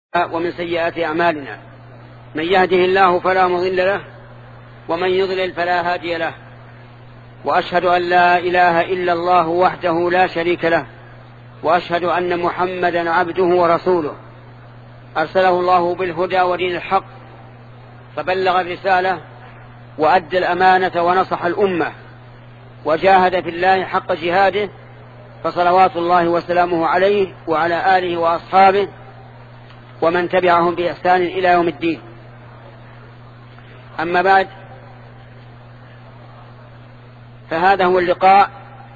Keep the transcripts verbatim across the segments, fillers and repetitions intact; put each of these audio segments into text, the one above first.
ومن سيئات أعمالنا، من يهده الله فلا مضل له ومن يضلل فلا هادي له، وأشهد أن لا إله إلا الله وحده لا شريك له، وأشهد أن محمدا عبده ورسوله أرسله الله بالهدى ودين الحق، فبلغ الرسالة وأدى الأمانة ونصح الأمة وجاهد في الله حق جهاده، فصلوات الله وسلامه عليه وعلى آله وأصحابه ومن تبعهم بإحسان إلى يوم الدين. أما بعد، فهذا هو اللقاء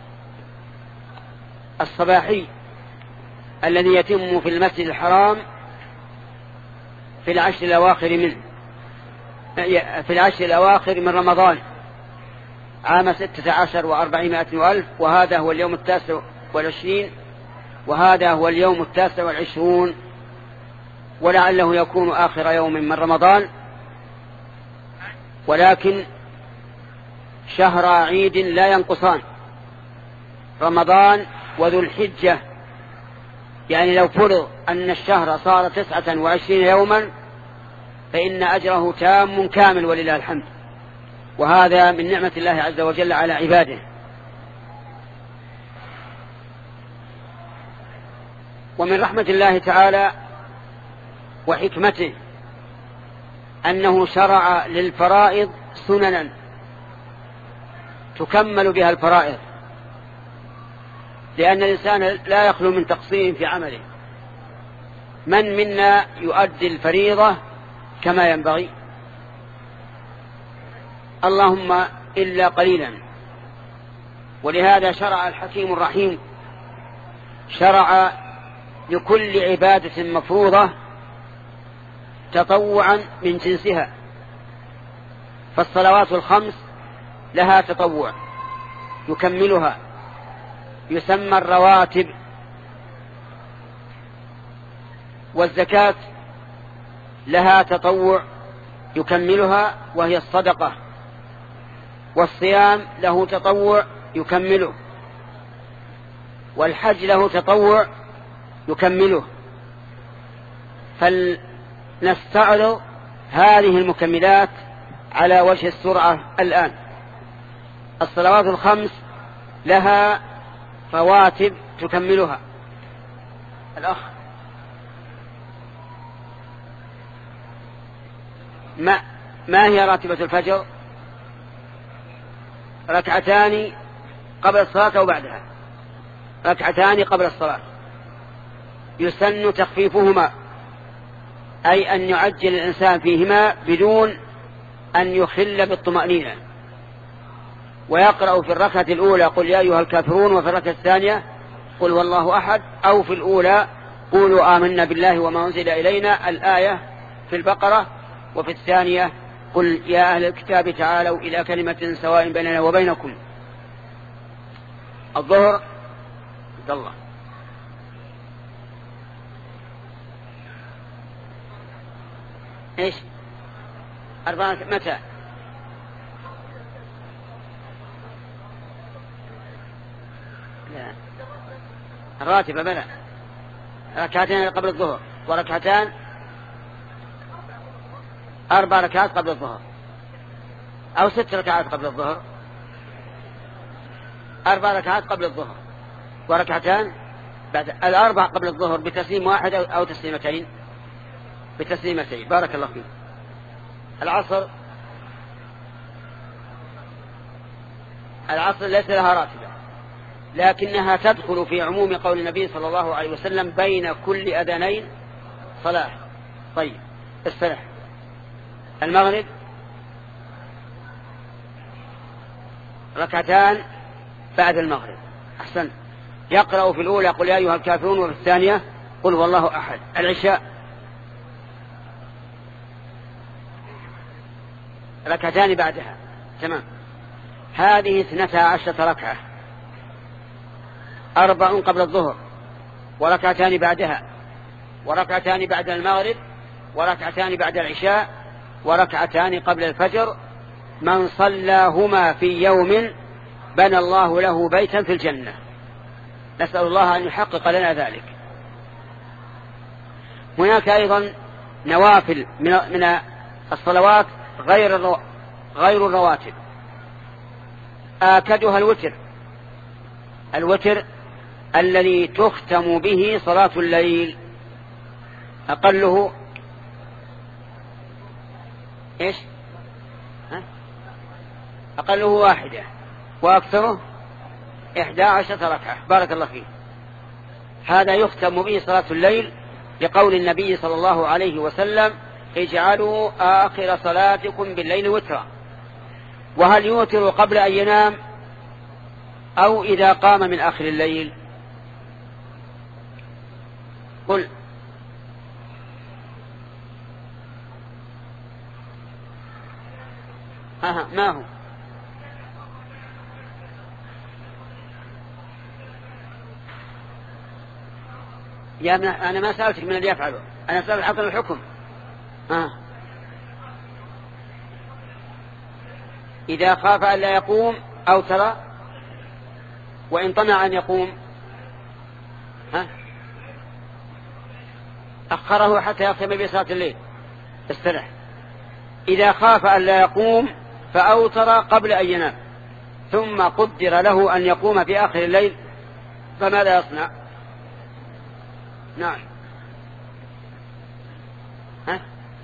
الصباحي الذي يتم في المسجد الحرام في العشر الأواخر منه في العشر الأواخر من رمضان عام ستة عشر وأربعمائة وألف، وهذا هو اليوم التاسع والعشرين وهذا هو اليوم التاسع والعشرون، ولعله يكون آخر يوم من رمضان، ولكن شهر عيد لا ينقصان، رمضان وذو الحجة. يعني لو فرض أن الشهر صار تسعة وعشرين يوما فإن أجره تام كامل ولله الحمد، وهذا من نعمة الله عز وجل على عباده. ومن رحمة الله تعالى وحكمته أنه شرع للفرائض سننا تكمل بها الفرائض، لأن الإنسان لا يخلو من تقصير في عمله. من منا يؤدي الفريضة كما ينبغي؟ اللهم إلا قليلا. ولهذا شرع الحكيم الرحيم شرع لكل عبادة مفروضة تطوعا من جنسها، فالصلوات الخمس لها تطوع يكملها يسمى الرواتب، والزكاة لها تطوع يكملها وهي الصدقة، والصيام له تطوع يكمله، والحج له تطوع يكمله. فلنستعرض هذه المكملات على وجه السرعة الآن. الصلوات الخمس لها رواتب تكملها. الأخ ما, ما هي راتبة الفجر؟ ركعتان قبل الصلاة أو بعدها؟ ركعتان قبل الصلاة. يسن تخفيفهما، أي أن يعجل الإنسان فيهما بدون أن يخل بالطمأنينة، ويقرأ في الركعة الأولى قل يا أيها الكافرون، وفي الركعة الثانية قل هو الله أحد، أو في الأولى قولوا آمنا بالله وما أنزل إلينا الآية في البقرة، وفي الثانية قل يا أهل الكتاب تعالوا إلى كلمة سواء بيننا وبينكم. الظهر عبد الله إيش أربعة متى؟ لا الراتبة بلى، ركعتين قبل الظهر وركعتان، أربع ركعات قبل الظهر أو ست ركعات قبل الظهر، أربع ركعات قبل الظهر وركعتان بعد الأربع قبل الظهر بتسليم واحد أو تسليمتين بتسليمتين. بارك الله فيك. العصر العصر ليس لها راتبة، لكنها تدخل في عموم قول النبي صلى الله عليه وسلم بين كل أذانين صلاة. طيب الصلاة. المغرب ركعتان بعد المغرب. أحسن. يقرأ في الأولى قل يا أيها الكافرون، وفي الثانية قل هو الله أحد. العشاء ركعتان بعدها. تمام. هذه اثنتا عشرة ركعة، أربع قبل الظهر وركعتان بعدها وركعتان بعد المغرب وركعتان بعد العشاء وركعتان قبل الفجر. من صلاهما في يوم بنى الله له بيتا في الجنة. نسأل الله أن يحقق لنا ذلك. هناك أيضا نوافل من الصلوات غير غير الرواتب، آكدها الوتر، الوتر الذي تختم به صلاة الليل، أقله إيش؟ ها؟ أقله واحدة وأكثره إحدى عشرة ركعة. بارك الله فيه. هذا يختم به صلاة الليل لقول النبي صلى الله عليه وسلم: اجعلوا آخر صلاتكم بالليل وترا. وهل يوتر قبل أن ينام أو إذا قام من آخر الليل؟ قل. ها ما هو؟ يا ابن أنا ما سألتك من الذي يفعله، أنا سألت حكم الحكم. آه. إذا خاف أن لا يقوم أو ترى، وإن طمع أن يقوم ها أخره حتى يختم بصلاة الليل. استرح. إذا خاف أن لا يقوم فأوتر قبل أن ينام، ثم قدر له أن يقوم في آخر الليل، فماذا يصنع؟ نعم. ها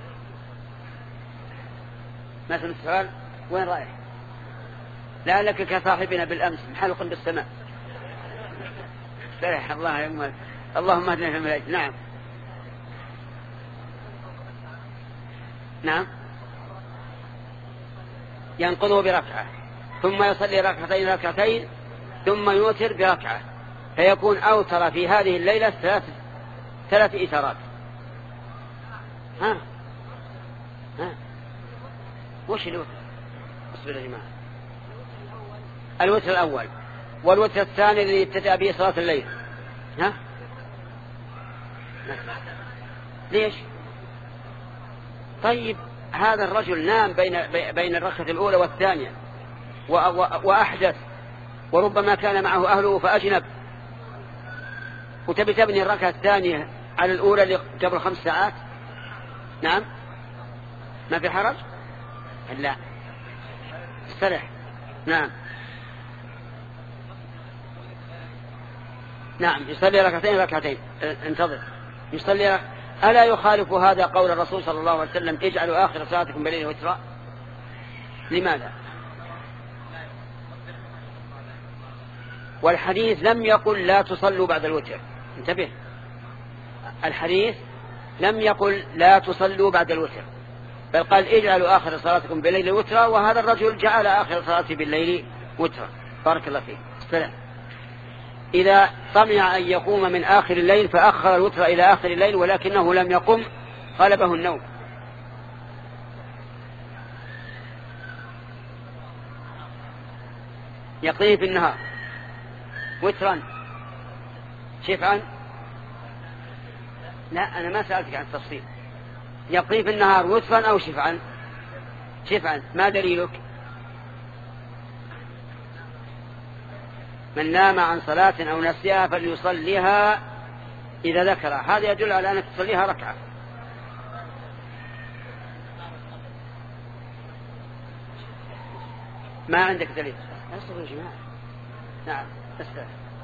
ما سمعت السؤال؟ وين رايح؟ لعلك كصاحبنا بالأمس محلق بالسماء. استرح. الله يمهد. اللهم اهدنا فيمن هديت. نعم نعم. ينقضه بركعة ثم يصلي ركعتين ركعتين ثم يوتر بركعة، فيكون أوتر في هذه الليلة ثلاث ثلاث إثارات. ها ها وش الوتر؟ اصبر يا جماعة. الوتر الأول والوتر الثاني الذي ابتدأ به صلاة الليل. ها ليش؟ طيب هذا الرجل نام بين بين الركعة الأولى والثانية وأحدث، وربما كان معه أهله فأجنب، وتبي تبني الركعة الثانية على الأولى قبل خمس ساعات. نعم ما في حرج. لا استرح. نعم نعم. يصلي ركعتين ركعتين. انتظر. يصلي. ألا يخالف هذا قول الرسول صلى الله عليه وسلم: اجعلوا آخر صلاتكم بالليل وترا؟ لماذا؟ والحديث لم يقل لا تصلوا بعد الوتر. انتبه، الحديث لم يقل لا تصلوا بعد الوتر، بل قال اجعلوا آخر صلاتكم بالليل وترا، وهذا الرجل جعل آخر صلاته بالليل وترا. بارك الله فيه. السلام. إذا طمع أن يقوم من آخر الليل فأخر الوتر إلى آخر الليل ولكنه لم يقم، غلبه النوم. يقضيه في النهار وترا شفعا. لا أنا ما سألتك عن التفصيل. يقضيه في النهار وترا أو شفعا؟ شفعا. ما دليلك؟ من نام عن صلاة أو نسيها فليصليها إذا ذكرها. هذا يدل على أنك تصليها ركعة. ما عندك دليل. أصبر يا جماعة. نعم أستاذ.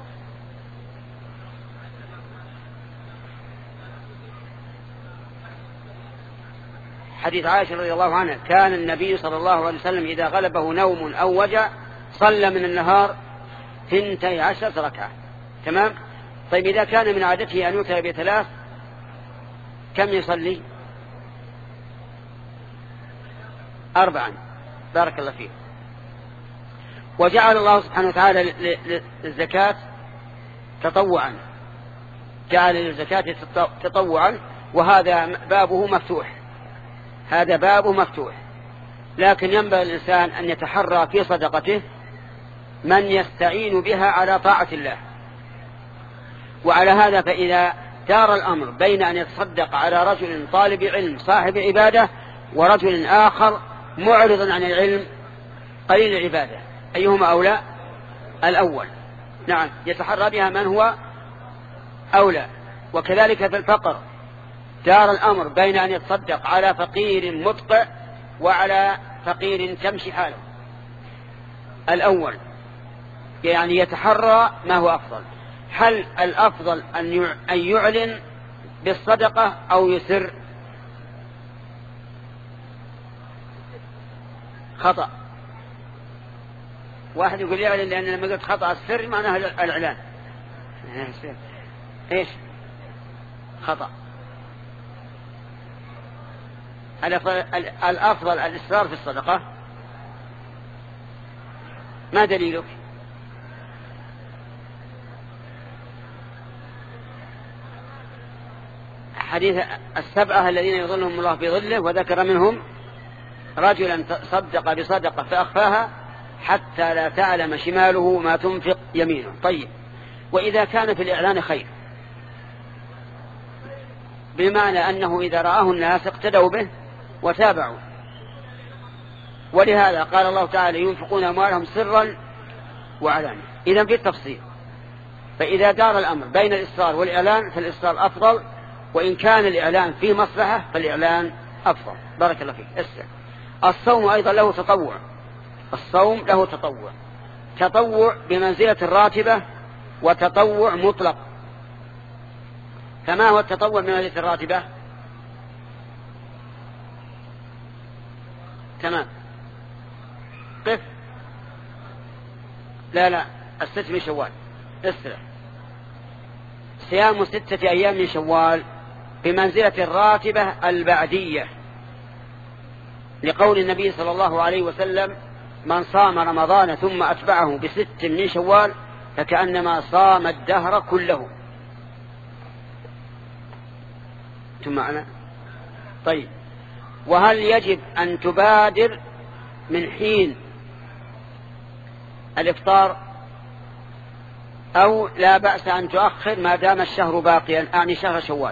حديث عائشة رضي الله عنها: كان النبي صلى الله عليه وسلم إذا غلبه نوم أو وجع صلى من النهار ثنتي عشرة ركعة. تمام. طيب إذا كان من عادته أن يوتر بثلاث كم يصلي؟ أربعا. بارك الله فيه. وجعل الله سبحانه وتعالى للزكاة تطوعا، جعل للزكاة تطوعا، وهذا بابه مفتوح، هذا بابه مفتوح. لكن ينبغي الإنسان أن يتحرى في صدقته من يستعين بها على طاعة الله. وعلى هذا فإذا دار الأمر بين أن يتصدق على رجل طالب علم صاحب عبادة ورجل آخر معرض عن العلم قليل العبادة، أيهما أولى؟ الأول. نعم يتحرى بها من هو أولى. وكذلك في الفقر دار الأمر بين أن يتصدق على فقير مدقع وعلى فقير تمشي حاله. الأول يعني يتحرى ما هو أفضل، هل الأفضل أن يعلن بالصدقة أو يسر؟ خطأ. واحد يقول يعلن لأن لما قلت خطأ السر معناها الإعلان. إيش؟ خطأ. الأفضل الإصرار في الصدقة. ما دليلك؟ حديث السبعة الذين يظلهم الله بظله، وذكر منهم رجلا صدق بصدقة فأخفاها حتى لا تعلم شماله ما تنفق يمينه. طيب، وإذا كان في الإعلان خير، بمعنى أنه إذا رآه الناس اقتدوا به وتابعوا، ولهذا قال الله تعالى ينفقون أموالهم سرا وعلانية. إذن في التفصيل، فإذا دار الأمر بين الإصرار والإعلان فالإصرار أفضل، وإن كان الإعلان فيه مصلحة فالإعلان أفضل. بارك الله فيك. اسمع، الصوم أيضا له تطوع. الصوم له تطوع، تطوع بمنزلة الراتبة وتطوع مطلق. فما هو التطوع بمنزلة الراتبة؟ تمام. قف. لا لا الست من شوال. اسرع. صيام ستة أيام من شوال بمنزلة الراتبة البعدية، لقول النبي صلى الله عليه وسلم من صام رمضان ثم أتبعه بست من شوال فكأنما صام الدهر كله. ثم معنا. طيب، وهل يجب أن تبادر من حين الإفطار أو لا بأس أن تؤخر ما دام الشهر باقيا، أعني شهر شوال؟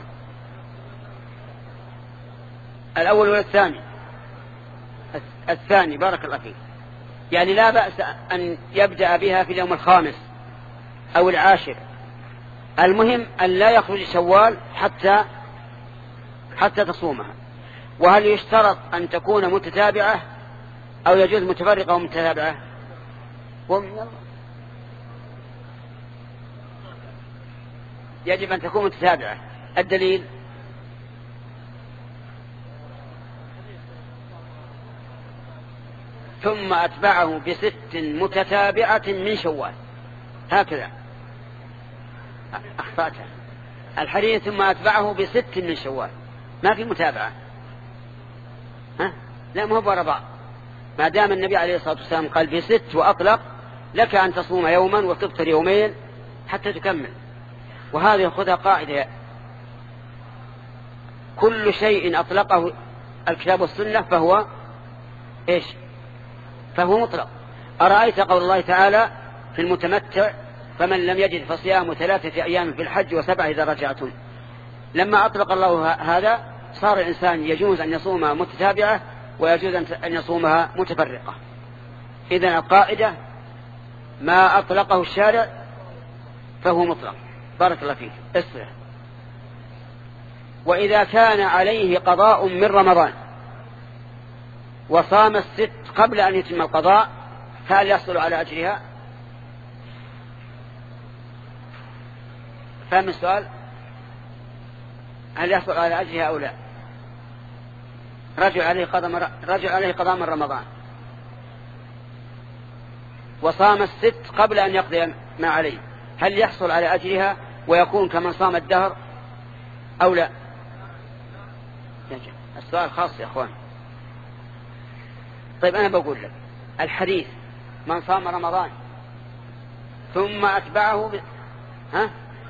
الأول والثاني. الثاني بارك الله فيك، يعني لا بأس أن يبدأ بها في اليوم الخامس أو العاشر، المهم أن لا يخرج شوال حتى حتى تصومها. وهل يشترط أن تكون متتابعة أو يجوز متفرقة ومتتابعة؟ يجب أن تكون متتابعة. الدليل ثم أتبعه بست متتابعة من شوال، هكذا أخطأتها. الحديث ثم أتبعه بست من شوال، ما في متابعة. ها؟ لا، ما هو بربع. ما دام النبي عليه الصلاة والسلام قال بست وأطلق، لك أن تصوم يوما وتفطر يومين حتى تكمل. وهذه خذها قاعدة، كل شيء أطلقه الكتاب والسنة فهو إيش؟ فهو مطلق. أرأيت قول الله تعالى في المتمتع فمن لم يجد فصيام ثلاثة أيام في الحج وسبعة إذا رجعتم. لما أطلق الله هذا صار الإنسان يجوز أن يصومها متتابعة ويجوز أن يصومها متفرقة. إذن القاعدة ما أطلقه الشارع فهو مطلق. بارك الله فيك. اسرع. وإذا كان عليه قضاء من رمضان وصام الست قبل أن يتم القضاء فهل يحصل على أجرها؟ فهم السؤال؟ هل يحصل على أجرها أو لا؟ رجل عليه قضاء رجل عليه قضاء من رمضان وصام الست قبل أن يقضي ما عليه، هل يحصل على أجرها ويكون كمن صام الدهر أو لا؟ السؤال خاص يا أخوان. طيب أنا بقول لك الحديث من صام رمضان ثم أتبعه ب... ها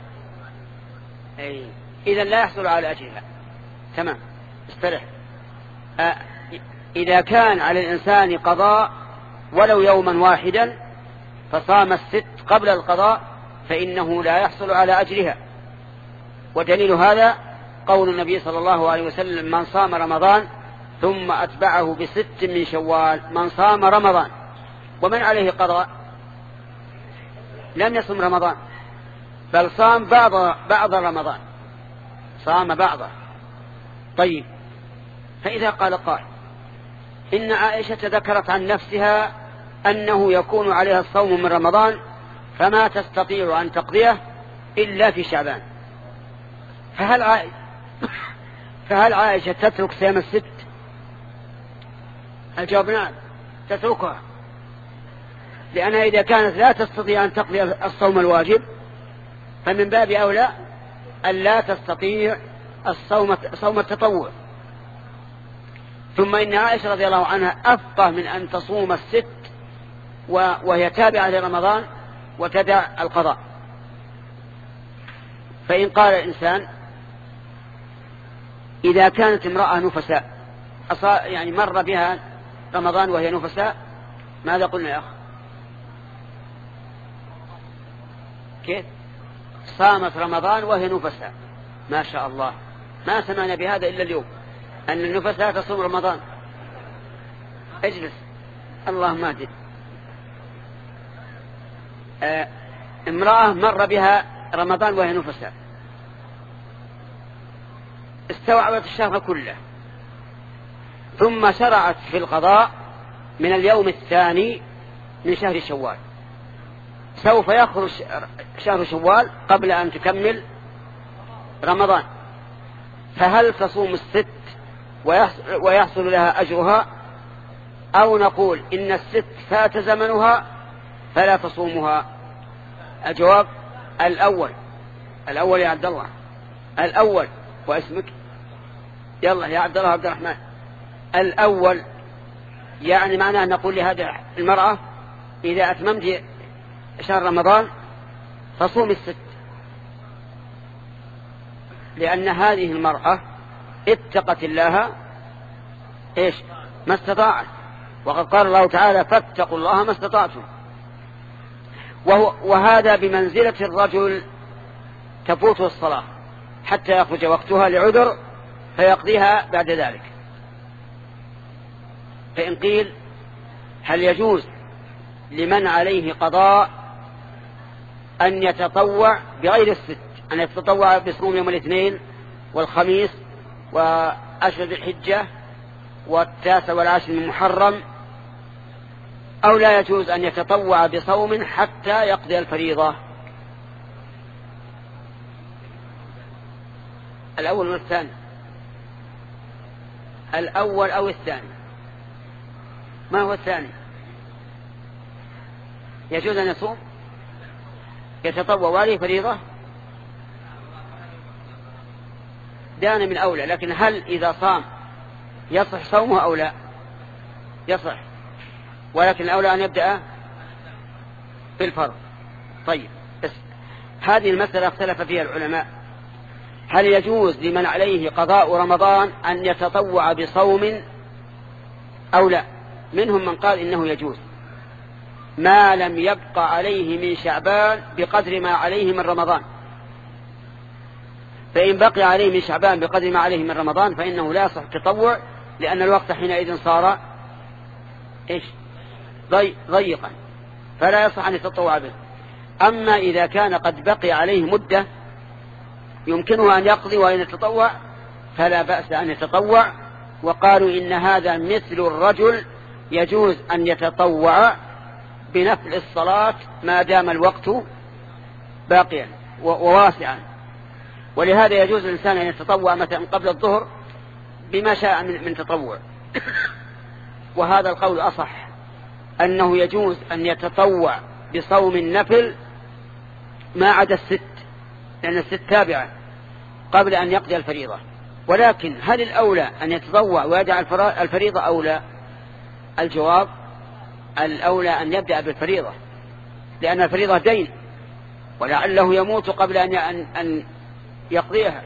أي إذا لا يحصل على أجرها. تمام، استرح. أه إذا كان على الإنسان قضاء ولو يوما واحدا فصام الست قبل القضاء فإنه لا يحصل على أجرها. ودليل هذا قول النبي صلى الله عليه وسلم من صام رمضان ثم أتبعه بست من شوال. من صام رمضان ومن عليه قضاء لم يصم رمضان بل صام بعض بعض رمضان، صام بعضه طيب، فإذا قال قائل إن عائشة ذكرت عن نفسها أنه يكون عليها الصوم من رمضان فما تستطيع أن تقضيه إلا في شعبان، فهل عائشة, فهل عائشة تترك صيام الست؟ الجواب نعم، تتركها، لأنها إذا كانت لا تستطيع أن تقضي الصوم الواجب فمن باب أولى أن لا تستطيع الصوم صوم التطوع. ثم إن عائشة رضي الله عنها أفقه من أن تصوم الست وهي تابعة لرمضان وتدع القضاء. فإن قال الإنسان إذا كانت امرأة نفساء يعني مر بها رمضان وهي نفساء، ماذا قلنا يا أخ؟ كيف؟ صامت رمضان وهي نفساء، ما شاء الله، ما سمعنا بهذا إلا اليوم أن النفساء تصوم رمضان. اجلس، اللهم اهدنا. آه امرأة مر بها رمضان وهي نفساء، استوعبت الشهر كله، ثم شرعت في القضاء من اليوم الثاني من شهر شوال، سوف يخرج شهر شوال قبل أن تكمل رمضان، فهل تصوم الست ويحصل لها أجرها، أو نقول إن الست فات زمنها فلا تصومها؟ الجواب الأول. الأول يا عبد الله، الأول، واسمك يلا يا عبد الله عبد الرحمن. الأول يعني معناه نقول لهذه المرأة إذا أتممت شهر رمضان فصوم الست، لأن هذه المرأة اتقت الله إيش ما استطاعت، وقد قال الله تعالى فاتقوا الله ما استطعتم. وهو وهذا بمنزلة الرجل تفوته الصلاة حتى يخرج وقتها لعذر فيقضيها بعد ذلك. فإن قيل هل يجوز لمن عليه قضاء أن يتطوع بغير الست، أن يتطوع بصوم يوم الاثنين والخميس وأشهر الحجة والتاسع والعاشر من محرم، أو لا يجوز أن يتطوع بصوم حتى يقضي الفريضة؟ الأول والثاني، الأول أو الثاني؟ ما هو الثاني؟ يجوز أن يصوم يتطوع وعليه فريضة، دان من أولى، لكن هل إذا صام يصح صومه أو لا؟ يصح، ولكن الأولى أن يبدأ بالفرض. طيب، بس هذه المسألة اختلف فيها العلماء، هل يجوز لمن عليه قضاء رمضان أن يتطوع بصوم أو لا؟ منهم من قال إنه يجوز ما لم يبقى عليه من شعبان بقدر ما عليه من رمضان، فإن بقي عليه من شعبان بقدر ما عليه من رمضان فإنه لا يصح التطوع، لأن الوقت حينئذ صار إيش ضي ضيقا فلا يصح أن يتطوع به. أما إذا كان قد بقي عليه مدة يمكنه أن يقضي وأن يتطوع فلا بأس أن يتطوع. وقالوا إن هذا مثل الرجل يجوز أن يتطوع بنفل الصلاة ما دام الوقت باقيا وواسعا، ولهذا يجوز الإنسان أن يتطوع مثلا قبل الظهر بما شاء من تطوع. وهذا القول أصح، أنه يجوز أن يتطوع بصوم النفل ما عدا الست، لأن الست تابعة قبل أن يقضي الفريضة. ولكن هل الأولى أن يتطوع ويدع الفريضة أو لا؟ الجواب الأولى أن يبدأ بالفريضة، لأن الفريضة دين ولعله يموت قبل أن يقضيها،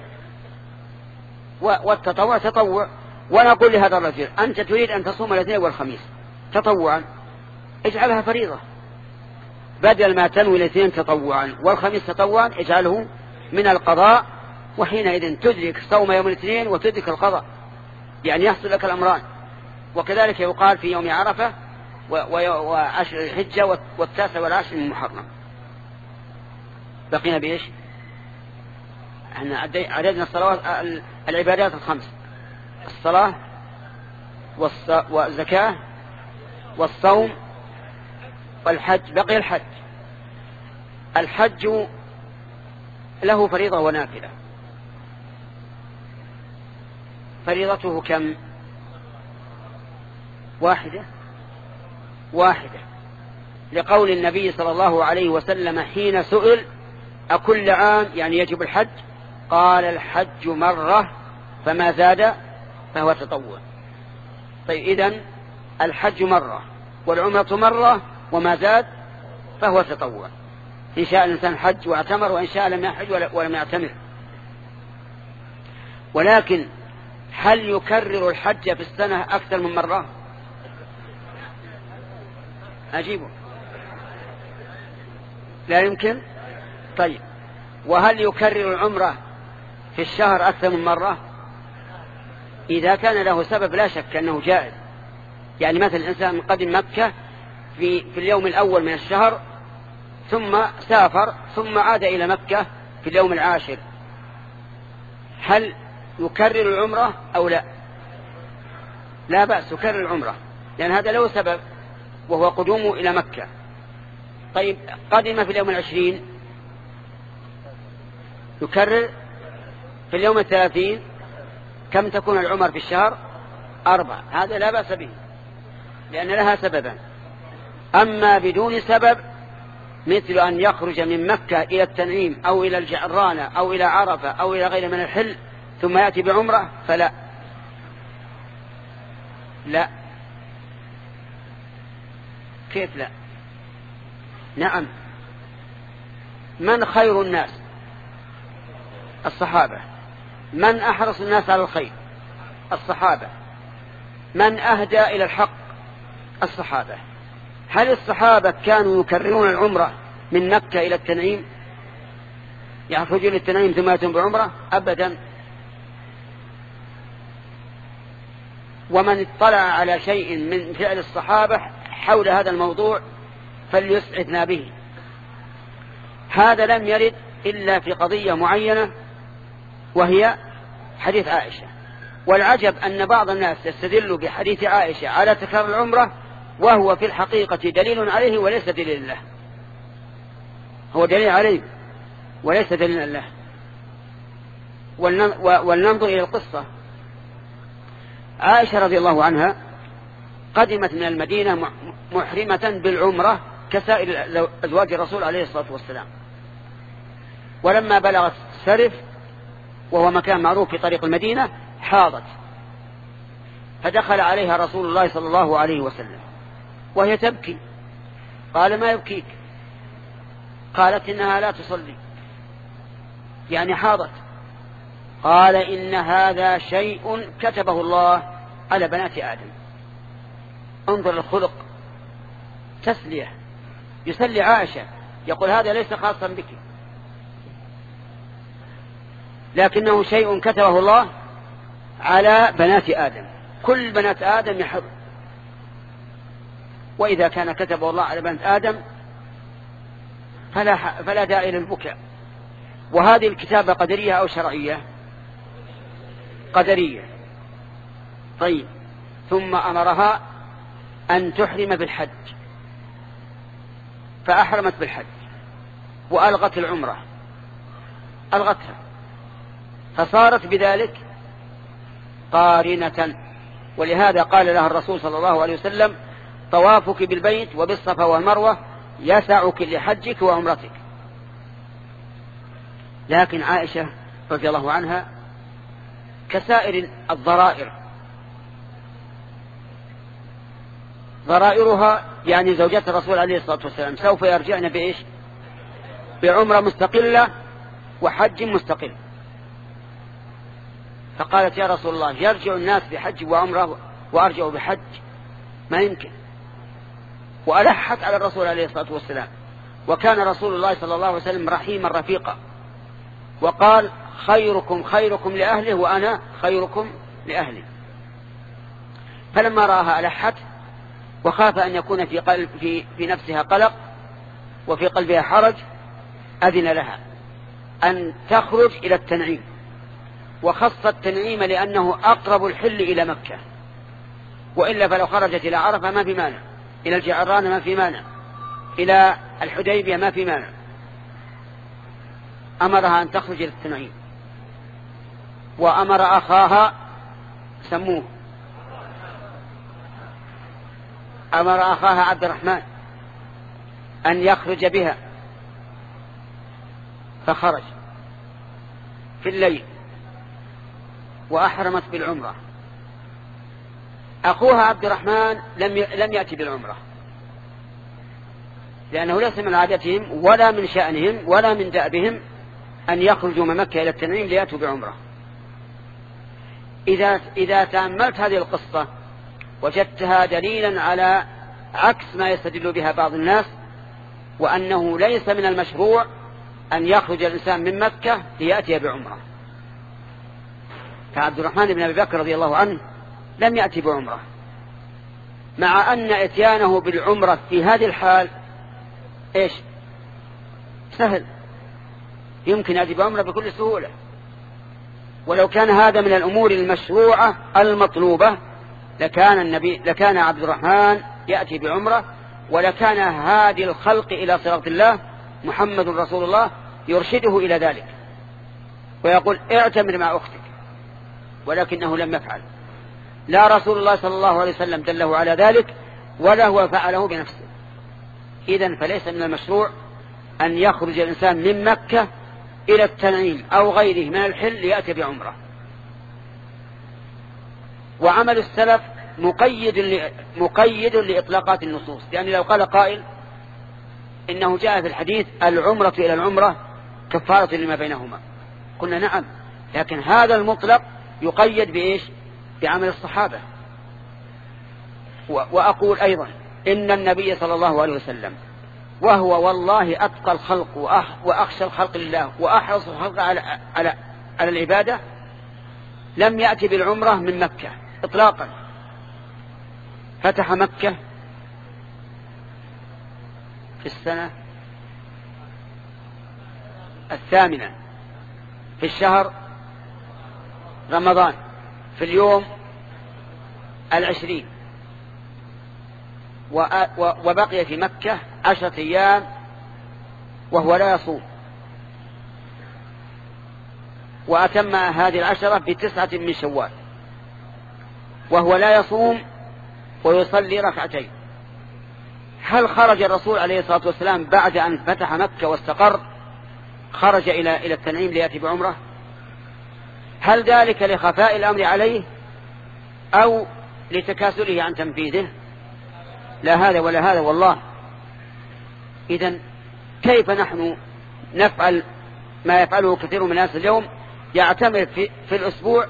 والتطوع تطوع. ونقول لهذا الرجل أنت تريد أن تصوم الاثنين والخميس تطوعا، اجعلها فريضة، بدل ما تنوي الاثنين تطوعا والخميس تطوعا اجعله من القضاء، وحينئذ تدرك صوم يوم الاثنين وتدرك القضاء، يعني يحصل لك الأمران. وكذلك يقال في يوم عرفة وعشر الحجة والتاسع والعاشر من محرم. بقينا بإيش؟ احنا عددنا الصلوات العبادات الخمس. الصلاة والزكاة والصوم والحج. بقي الحج. الحج له فريضة ونافلة. فريضته كم؟ واحدة واحدة، لقول النبي صلى الله عليه وسلم حين سئل أكل عام يعني يجب الحج؟ قال الحج مرة فما زاد فهو تطوع. طيب إذن الحج مرة والعمرة مرة وما زاد فهو تطوع، إن شاء الإنسان حج واعتمر، وإن شاء لم يحج ولم يعتمر. ولكن هل يكرر الحج في السنة أكثر من مرة؟ أجيبه لا يمكن. طيب وهل يكرر العمرة في الشهر أكثر من مرة؟ إذا كان له سبب لا شك أنه جائز. يعني مثل الإنسان قدم مكة في, في اليوم الأول من الشهر ثم سافر ثم عاد إلى مكة في اليوم العاشر، هل يكرر العمرة أو لا؟ لا بأس يكرر العمرة، لأن هذا له سبب وهو قدومه إلى مكة. طيب قدم في اليوم العشرين يكرر في اليوم الثلاثين. كم تكون العمر في الشهر؟ أربع. هذا لا بأس به لأن لها سببا. أما بدون سبب مثل أن يخرج من مكة إلى التنعيم أو إلى الجعرانة أو إلى عرفة أو إلى غير من الحل ثم يأتي بعمرة فلا. لا. كيف لا؟ نعم. من خير الناس؟ الصحابة. من أحرص الناس على الخير؟ الصحابة. من أهدى إلى الحق؟ الصحابة. هل الصحابة كانوا يكررون العمرة من مكة إلى التنعيم؟ يخرجون للتنعيم ثم يأتون بعمرة؟ أبدا. ومن اطلع على شيء من فعل الصحابة حول هذا الموضوع فليسعدنا به. هذا لم يرد إلا في قضية معينة وهي حديث عائشة. والعجب أن بعض الناس يستدل بحديث عائشة على تكرار العمرة وهو في الحقيقة دليل عليه وليس دليل له. هو دليل عليه وليس دليل له. ولننظر إلى القصة. عائشة رضي الله عنها قدمت من المدينة محرمة بالعمرة كسائر أزواج الرسول عليه الصلاة والسلام، ولما بلغت سرف وهو مكان معروف في طريق المدينة حاضت، فدخل عليها رسول الله صلى الله عليه وسلم وهي تبكي. قال ما يبكيك؟ قالت إنها لا تصلي، يعني حاضت. قال إن هذا شيء كتبه الله على بنات آدم. انظر الخلق، تسلية، يسلي عائشة، يقول هذا ليس خاصا بك، لكنه شيء كتبه الله على بنات آدم. كل بنات آدم يحب، وإذا كان كتبه الله على بنات آدم فلا, فلا داعي للبكاء. وهذه الكتابة قدرية أو شرعية؟ قدرية. طيب ثم أمرها أن تحرم بالحج، فأحرمت بالحج وألغت العمرة، ألغتها، فصارت بذلك قارنة. ولهذا قال لها الرسول صلى الله عليه وسلم طوافك بالبيت وبالصفا والمروة يسعك لحجك وعمرتك. لكن عائشة رضي الله عنها كسائر الضرائر، ضرائرها يعني زوجات الرسول عليه الصلاة والسلام سوف يرجعن بإيش؟ بعمرة مستقلة وحج مستقل. فقالت يا رسول الله يرجع الناس بحج وعمرة وأرجع بحج؟ ما يمكن. وألحت على الرسول عليه الصلاة والسلام، وكان رسول الله صلى الله عليه وسلم رحيما رفيقا، وقال خيركم خيركم لأهله وأنا خيركم لأهلي. فلما رآها ألحت وخاف أن يكون في, قلب في, في نفسها قلق وفي قلبها حرج، أذن لها أن تخرج إلى التنعيم وخص التنعيم لأنه أقرب الحل إلى مكة، وإلا فلو خرجت إلى عرفة ما في مانع، إلى الجعران ما في مانع، إلى الحديبية ما في مانع. أمرها أن تخرج إلى التنعيم، وأمر أخاها سموه أمر أخاها عبد الرحمن أن يخرج بها، فخرج في الليل وأحرمت بالعمرة. أخوها عبد الرحمن لم لم يأتي بالعمرة، لأنه ليس من عادتهم ولا من شأنهم ولا من دأبهم أن يخرجوا من مكة إلى التنعيم ليأتوا بعمرة. إذا إذا تأملت هذه القصة وجدتها دليلا على عكس ما يستدل بها بعض الناس، وأنه ليس من المشروع أن يخرج الإنسان من مكة ليأتي بعمرة. فعبد الرحمن بن أبي بكر رضي الله عنه لم يأتي بعمرة، مع أن إتيانه بالعمرة في هذه الحال إيش سهل، يمكن يأتي بعمرة بكل سهولة. ولو كان هذا من الأمور المشروعة المطلوبة لكان النبي لكان عبد الرحمن يأتي بعمرة، ولكان هادي الخلق إلى صراط الله محمد رسول الله يرشده إلى ذلك ويقول اعتمر مع أختك، ولكنه لم يفعل. لا رسول الله صلى الله عليه وسلم دله على ذلك ولا هو فعله بنفسه. إذن فليس من المشروع أن يخرج الإنسان من مكة إلى التنعيم أو غيره من الحل ليأتي بعمرة. وعمل السلف مقيد مقيد لإطلاقات النصوص، يعني لو قال قائل إنه جاء في الحديث العمرة إلى العمرة كفارة لما بينهما، قلنا نعم، لكن هذا المطلق يقيد بإيش؟ بعمل الصحابة. وأقول أيضا إن النبي صلى الله عليه وسلم وهو والله أتقى الخلق وأخشى الخلق لله وأحرص الخلق على, على, على العبادة لم يأتي بالعمرة من مكة إطلاقا. فتح مكة في السنة الثامنة في الشهر رمضان في اليوم العشرين، وبقي في مكة عشرة أيام وهو لا يصوم، وأتم هذه العشرة بتسعة من شوال وهو لا يصوم ويصلي ركعتين. هل خرج الرسول عليه الصلاة والسلام بعد أن فتح مكة واستقر خرج إلى إلى التنعيم ليأتي بعمرة؟ هل ذلك لخفاء الأمر عليه أو لتكاسله عن تنفيذه؟ لا هذا ولا هذا والله. إذن كيف نحن نفعل ما يفعله كثير من الناس اليوم؟ يعتمر في, في الأسبوع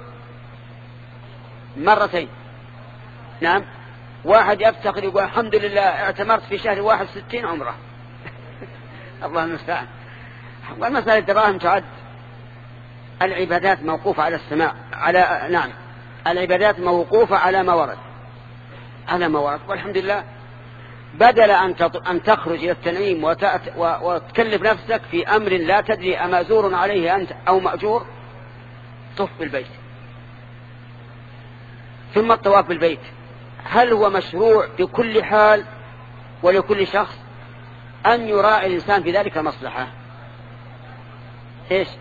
مرتين. نعم، واحد يفتخر يقول الحمد لله اعتمرت في شهر واحد ستين عمره. الله المستعان. والمسألة الدراهم تعد. العبادات موقوفة على السماع، على نعم العبادات موقوفة على ما ورد على ما ورد والحمد لله. بدل أن أن تخرج إلى التنعيم وتكلف نفسك في أمر لا تدري أمازور عليه أنت أو مأجور، طف بالبيت. ثم الطواف بالبيت هل هو مشروع بكل حال ولكل شخص أن يراعي الإنسان في ذلك مصلحة؟ إيش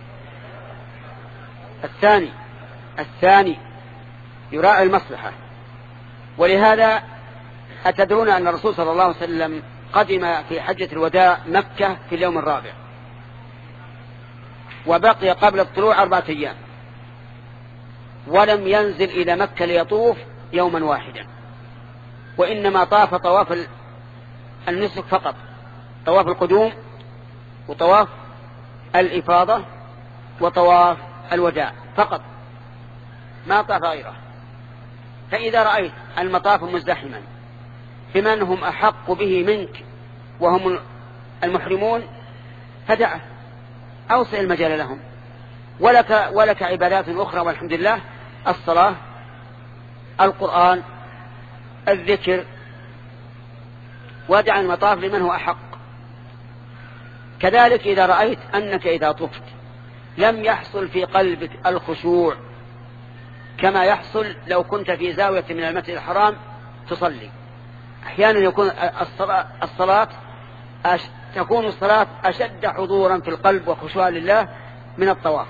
الثاني الثاني يراعي المصلحة. ولهذا أتدرون أن الرسول صلى الله عليه وسلم قدم في حجة الوداع مكة في اليوم الرابع، وبقي قبل الطلوع أربعة أيام، ولم ينزل إلى مكة ليطوف يوما واحدا، وإنما طاف طواف النسك فقط، طواف القدوم وطواف الإفاضة وطواف الوداع فقط، ما طاف غيره. فإذا رأيت المطاف مزدحما بمن هم أحق به منك وهم المحرمون فدعه، أوسع المجال لهم، ولك, ولك عبادات أخرى والحمد لله، الصلاة، القرآن، الذكر، وادع المطاف لمن هو أحق. كذلك إذا رأيت أنك إذا طفت لم يحصل في قلبك الخشوع كما يحصل لو كنت في زاوية من المسجد الحرام تصلي. أحيانا يكون الصلاة, الصلاة أش... تكون الصلاة أشد حضورا في القلب وخشوعا لله من الطواف،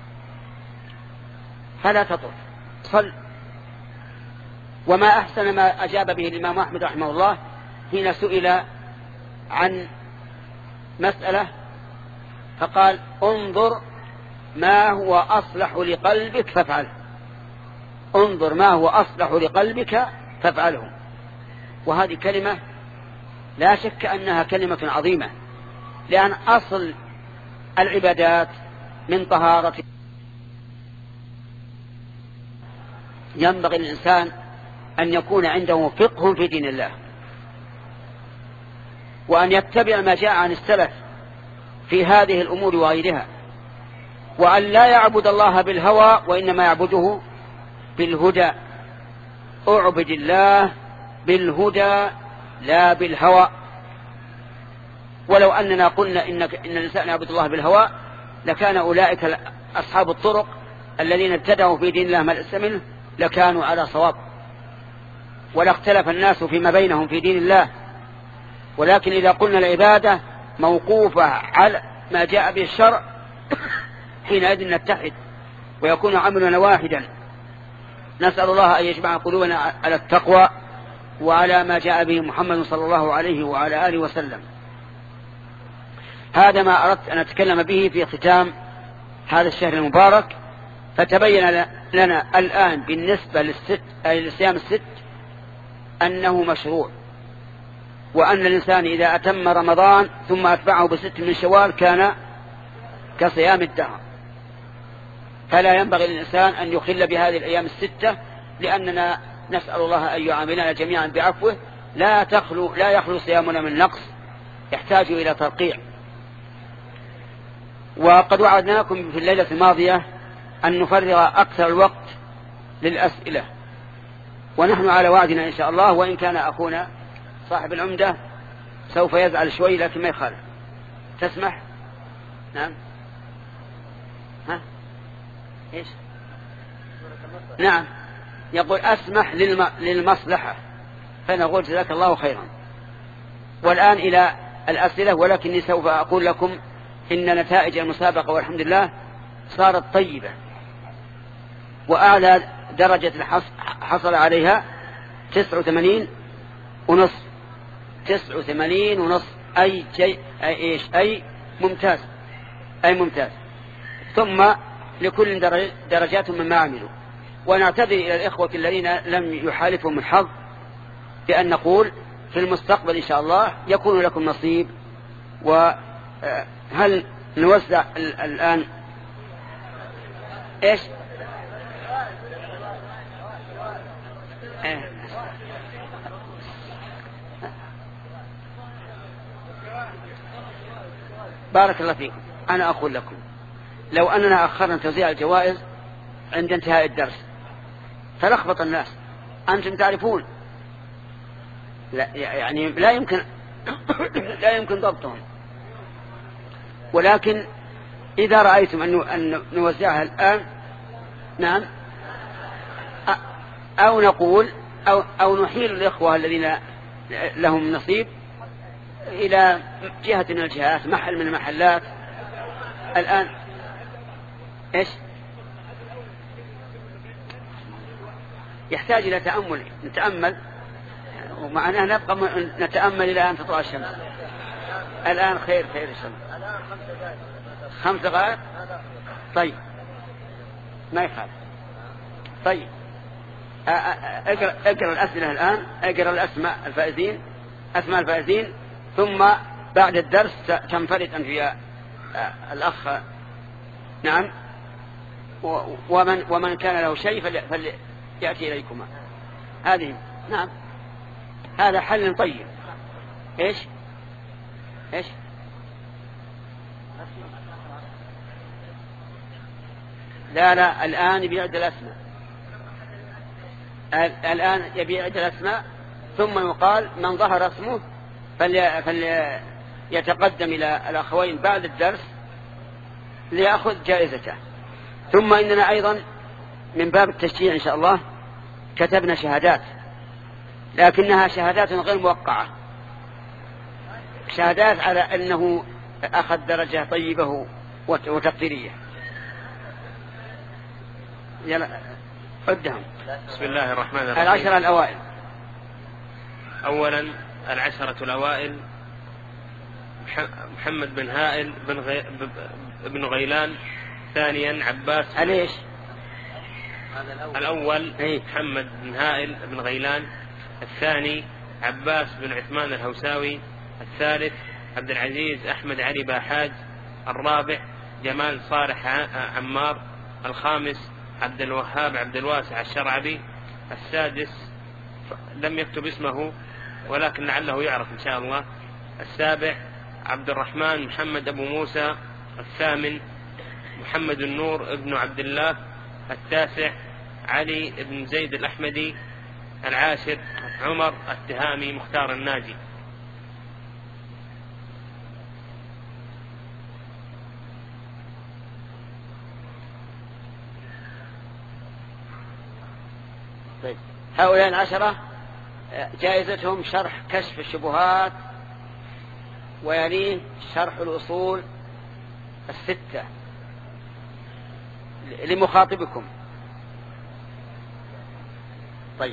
فلا تطف، صل. وما أحسن ما أجاب به الإمام أحمد رحمه الله حين سئل عن مسألة فقال: انظر ما هو أصلح لقلبك فافعله، انظر ما هو أصلح لقلبك فافعله. وهذه كلمة لا شك أنها كلمة عظيمة، لأن أصل العبادات من طهارة. ينبغي للإنسان أن يكون عنده فقه في دين الله، وأن يتبع ما جاء عن السلف في هذه الأمور وغيرها، وأن لا يعبد الله بالهوى وإنما يعبده بالهدى. اعبد الله بالهدى لا بالهوى. ولو أننا قلنا إن, إن الإنسان يعبد الله بالهوى لكان أولئك أصحاب الطرق الذين ابتدعوا في دين الله ما ليس منه لكانوا على صواب، ولا اختلف الناس فيما بينهم في دين الله. ولكن إذا قلنا العبادة موقوفة على ما جاء به الشرع حينئذ نتحد ويكون عملنا واحدا. نسأل الله أن يجمع قلوبنا على التقوى وعلى ما جاء به محمد صلى الله عليه وعلى آله وسلم. هذا ما أردت أن أتكلم به في ختام هذا الشهر المبارك. فتبين لنا الآن بالنسبة للست أي للصيام الست أنه مشروع، وأن الإنسان إذا أتم رمضان ثم أتبعه بست من شوال كان كصيام الدهر. فلا ينبغي للإنسان أن يخل بهذه الأيام الستة، لأننا نسأل الله أن يعاملنا جميعا بعفوه. لا تخلو لا يخلو صيامنا من نقص يحتاج إلى ترقيع. وقد وعدناكم في الليلة الماضية أن نفرغ أكثر الوقت للأسئلة، ونحن على وعدنا إن شاء الله، وإن كان أخونا صاحب العمدة سوف يزعل شوي لكن ما يخالف. تسمح؟ نعم. ها؟ إيش؟ نعم، يقول أسمح للم... للمصلحة، فنقول جزاك الله خيرا. والآن إلى الأسئلة، ولكني سوف أقول لكم إن نتائج المسابقة والحمد لله صارت طيبة، وأعلى درجة حصل عليها تسعة وثمانين ونصف، تسعة وثمانين ونصف، أي شيء أي إيش أي ممتاز، أي ممتاز. ثم لكل درجات مما عملوا. ونعتذر إلى الإخوة الذين لم يحالفهم الحظ بأن نقول في المستقبل إن شاء الله يكون لكم نصيب. وهل نوزع الآن إيش إيه؟ بارك الله فيكم. أنا أقول لكم لو أننا أخرنا توزيع الجوائز عند انتهاء الدرس فلخبط الناس. أنتم تعرفون لا يعني لا يمكن لا يمكن ضبطهم. ولكن إذا رأيتم أن نوزعها الآن نعم، أو نقول أو, أو نحيل الإخوة الذين لهم نصيب إلى جهة من الجهات، محل من المحلات. الآن إيش يحتاج إلى تأمل، نتأمل ومعناه نبقى نتأمل إلى أن تطلع الشمس. الآن خير خير الشمس خمس دقائق. طيب ما يخالف. طيب اقرأ, اقرأ الأسئلة الآن، اقرأ الأسماء الفائزين، أسماء الفائزين، ثم بعد الدرس تنفرد أنت يا الأخ نعم، ومن, ومن كان له شيء فليأتي إليكما. هذه نعم، هذا حل طيب. إيش إيش لا لا الآن يبي يعد الأسماء، الآن يبي يعد الأسماء، ثم يقال من ظهر اسمه فليتقدم إلى الأخوين بعد الدرس ليأخذ جائزته. ثم إننا أيضا من باب التشجيع إن شاء الله كتبنا شهادات، لكنها شهادات غير موقعة، شهادات على أنه أخذ درجة طيبة وتقديرية. يلا عدهم. بسم الله الرحمن الرحيم. العشرة الأوائل. أولا العشرة الأوائل: محمد بن هائل بن, غي... بن غيلان. ثانيا عباس بن... ليش؟ الأول محمد بن هائل بن غيلان. الثاني عباس بن عثمان الهوساوي. الثالث عبد العزيز أحمد علي باحاج. الرابع جمال صالح عمار. الخامس عبد الوهاب عبد الواسع الشرعبي. السادس لم يكتب اسمه ولكن لعله يعرف إن شاء الله. السابع عبد الرحمن محمد أبو موسى. الثامن محمد النور ابن عبد الله. التاسع علي بن زيد الأحمدي. العاشر عمر التهامي مختار الناجي. طيب. هؤلاء العشرة جائزتهم شرح كشف الشبهات، ويليه شرح الأصول الستة لمخاطبكم. طيب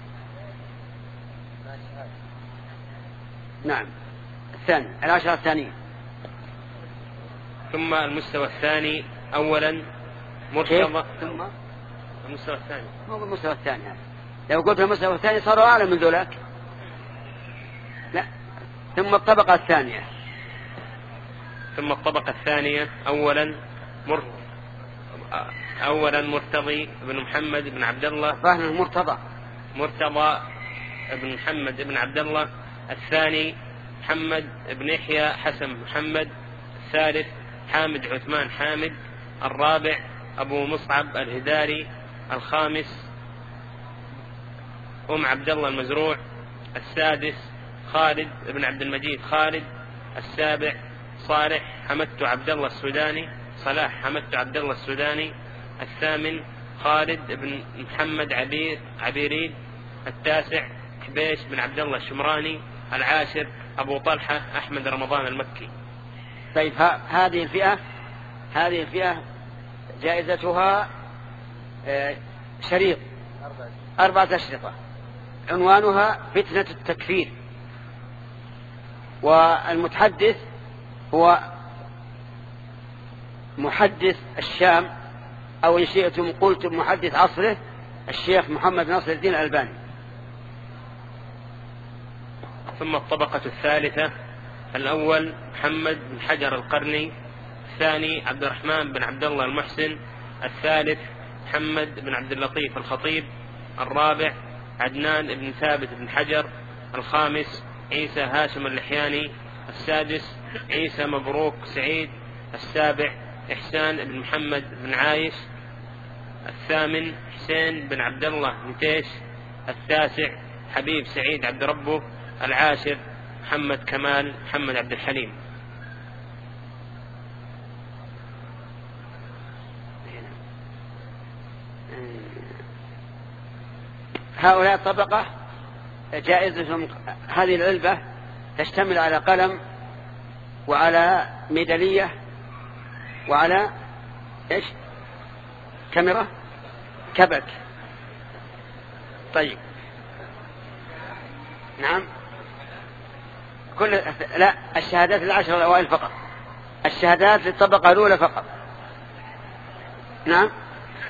نعم. الثاني العشرة الثانية. ثم المستوى الثاني: أولا مرتضى. ثم المستوى الثاني مو المستوى الثاني، لو قلت المستوى الثاني صاروا أعلى من ذولاك. لا. ثم الطبقة الثانية. ثم الطبقة الثانية: أولا مر... أولا مرتضي بن محمد بن عبد الله. فهنا مرتضى مرتضى بن محمد بن عبد الله. الثاني محمد بن يحيى حسن محمد. الثالث حامد عثمان حامد. الرابع أبو مصعب الهداري. الخامس أم عبد الله المزروع. السادس خالد بن عبد المجيد خالد. السابع صالح حمدت عبد الله السوداني صلاح حمدت عبد الله السوداني. الثامن خالد بن محمد عبير عبيرين. التاسع حبيش بن عبد الله الشمراني. العاشر أبو طلحة أحمد رمضان المكي. طيب هذه الفئة هذه الفئة جائزتها شريط أربعة أشرطة عنوانها فتنة التكفير، والمتحدث هو محدث الشام، أو إن شئتم قلتم محدث عصره، الشيخ محمد ناصر الدين الألباني. ثم الطبقة الثالثة: الأول محمد بن حجر القرني. الثاني عبد الرحمن بن عبد الله المحسن. الثالث محمد بن عبد اللطيف الخطيب. الرابع عدنان بن ثابت بن حجر. الخامس عيسى هاشم اللحياني. السادس عيسى مبروك سعيد. السابع إحسان بن محمد بن عايش. الثامن حسين بن عبد الله نتيش. التاسع حبيب سعيد عبد ربه. العاشر محمد كمال محمد عبد الحليم. هؤلاء الطبقة جائزتهم هذه العلبة تشتمل على قلم وعلى ميدالية وعلى إيش كاميرا كبك. طيب نعم. كل لا الشهادات العشر الأوائل فقط، الشهادات للطبقة الأولى فقط. نعم.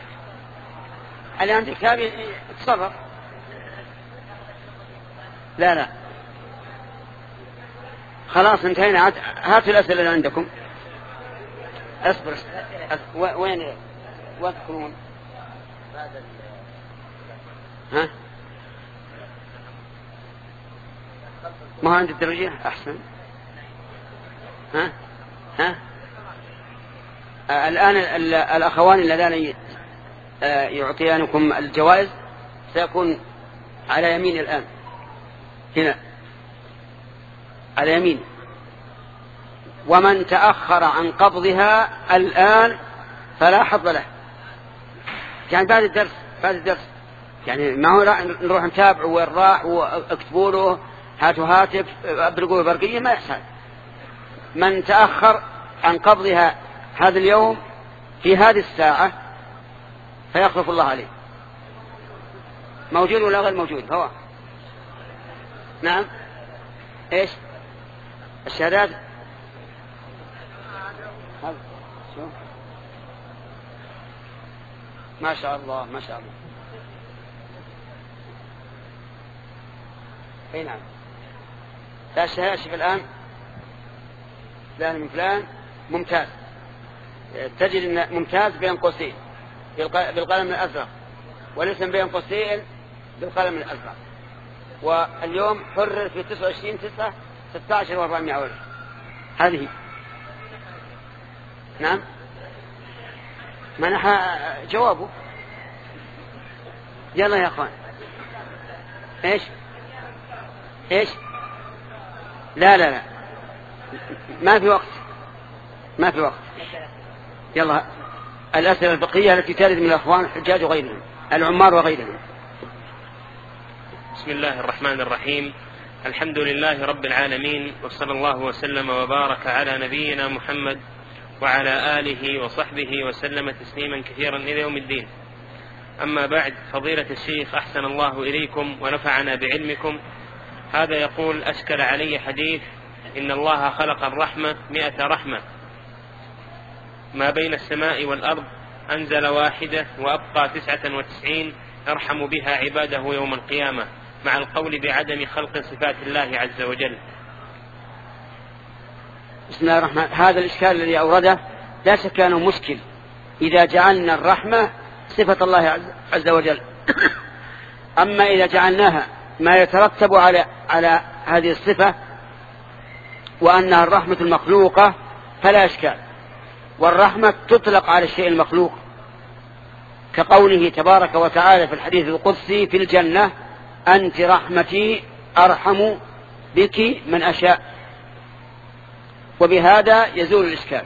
الآن كتابي اتصرف. لا لا خلاص انتهينا. هاتوا الأسئلة اللي عندكم. اصبر. وين وين تكونون؟ ها ما عند الدرجة أحسن. ها ها آه الآن الأخوان اللذان آه يعطيانكم الجوائز سيكون على يمين الآن هنا على يمين، ومن تأخر عن قبضها الآن فلا حظ له. يعني بعد الدرس بعد الدرس يعني ما هو نروح نتابع وين راح واكتبوا له هاتوا هاتف ابرقوا برقية، ما يحصل. من تأخر عن قبضها هذا اليوم في هذه الساعة فيخلف الله عليه. موجود ولا غير موجود؟ هو نعم. ايش الشهادات؟ ما شاء الله ما شاء الله. اي نعم. لا الشهادات شوف الآن فلان من فلان ممتاز، تجد ان ممتاز بين قوسين بالقلم الأزرق، والاسم بين قوسين بالقلم الأزرق. واليوم حرر في تسعة وعشرين تسعة ستة عشر وأربعمائة ألف. هذه نعم منح جوابه. يلا يا أخوان. ايش ايش لا لا لا ما في وقت ما في وقت. يلا الأسئلة الفقهية التي ترد من الأخوان الحجاج وغيرهم العمار وغيرهم. بسم الله الرحمن الرحيم. الحمد لله رب العالمين، وصلى الله وسلم وبارك على نبينا محمد وعلى آله وصحبه وسلم تسليما كثيرا إلى يوم الدين. أما بعد، فضيلة الشيخ أحسن الله إليكم ونفعنا بعلمكم. هذا يقول: أشكل علي حديث إن الله خلق الرحمة مئة رحمة ما بين السماء والأرض، أنزل واحدة وأبقى تسعة وتسعين يرحم بها عباده يوم القيامة، مع القول بعدم خلق صفات الله عز وجل. بسم الله الرحمن. هذا الإشكال الذي أورده لا شك أنه مشكل إذا جعلنا الرحمة صفة الله عز وجل. أما إذا جعلناها ما يترتب على على هذه الصفة وأنها الرحمة المخلوقة فلا إشكال. والرحمة تطلق على الشيء المخلوق، كقوله تبارك وتعالى في الحديث القدسي في الجنة: أنت رحمتي أرحم بك من أشاء. وبهذا يزول الإشكال.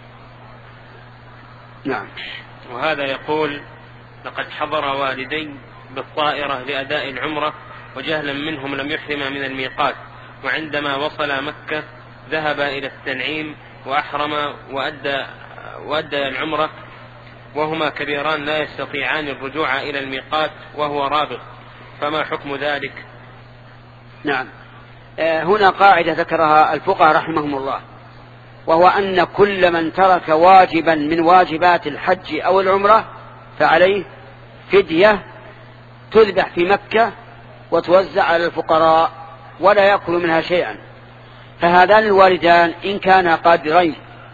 نعم. وهذا يقول: لقد حضر والدي بالطائرة لأداء العمرة، وجهلا منهم لم يحرم من الميقات، وعندما وصل مكة ذهب إلى التنعيم وأحرم وأدى, وأدى العمرة، وهما كبيران لا يستطيعان الرجوع إلى الميقات وهو رابط، فما حكم ذلك؟ نعم. هنا قاعدة ذكرها الفقهاء رحمهم الله، وهو أن كل من ترك واجبا من واجبات الحج أو العمرة فعليه فدية تذبح في مكة وتوزع على الفقراء ولا يأكل منها شيئا. فهذان الوالدان إن كانا قادرين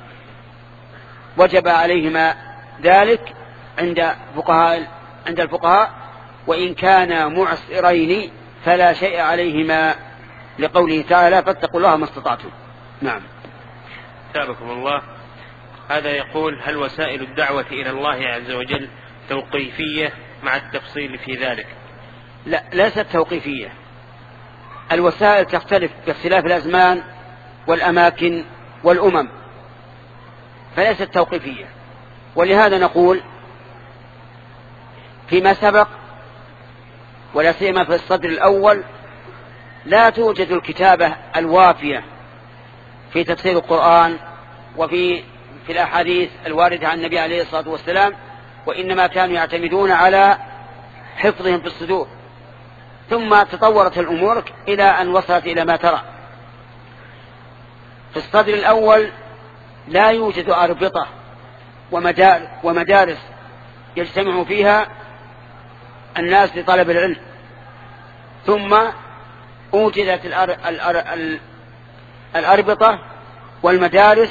وجب عليهما ذلك عند فقهاء عند الفقهاء، وإن كانا معسرين فلا شيء عليهما، لقوله تعالى: فاتقوا الله ما استطعتم. نعم. تابكم الله. هذا يقول: هل وسائل الدعوة إلى الله عز وجل توقيفية مع التفصيل في ذلك؟ لا، ليست توقيفية. الوسائل تختلف باختلاف الأزمان والأماكن والأمم، فليست توقيفية. ولهذا نقول فيما سبق ولا سيما في الصدر الأول لا توجد الكتابة الوافية في تفسير القرآن وفي في الأحاديث الواردة عن النبي عليه الصلاة والسلام، وإنما كانوا يعتمدون على حفظهم في الصدور، ثم تطورت الأمور إلى أن وصلت إلى ما ترى. في الصدر الأول لا يوجد أربطة ومدارس يجتمع فيها الناس لطلب العلم، ثم أوجدت الأر... الأر... الأربطة والمدارس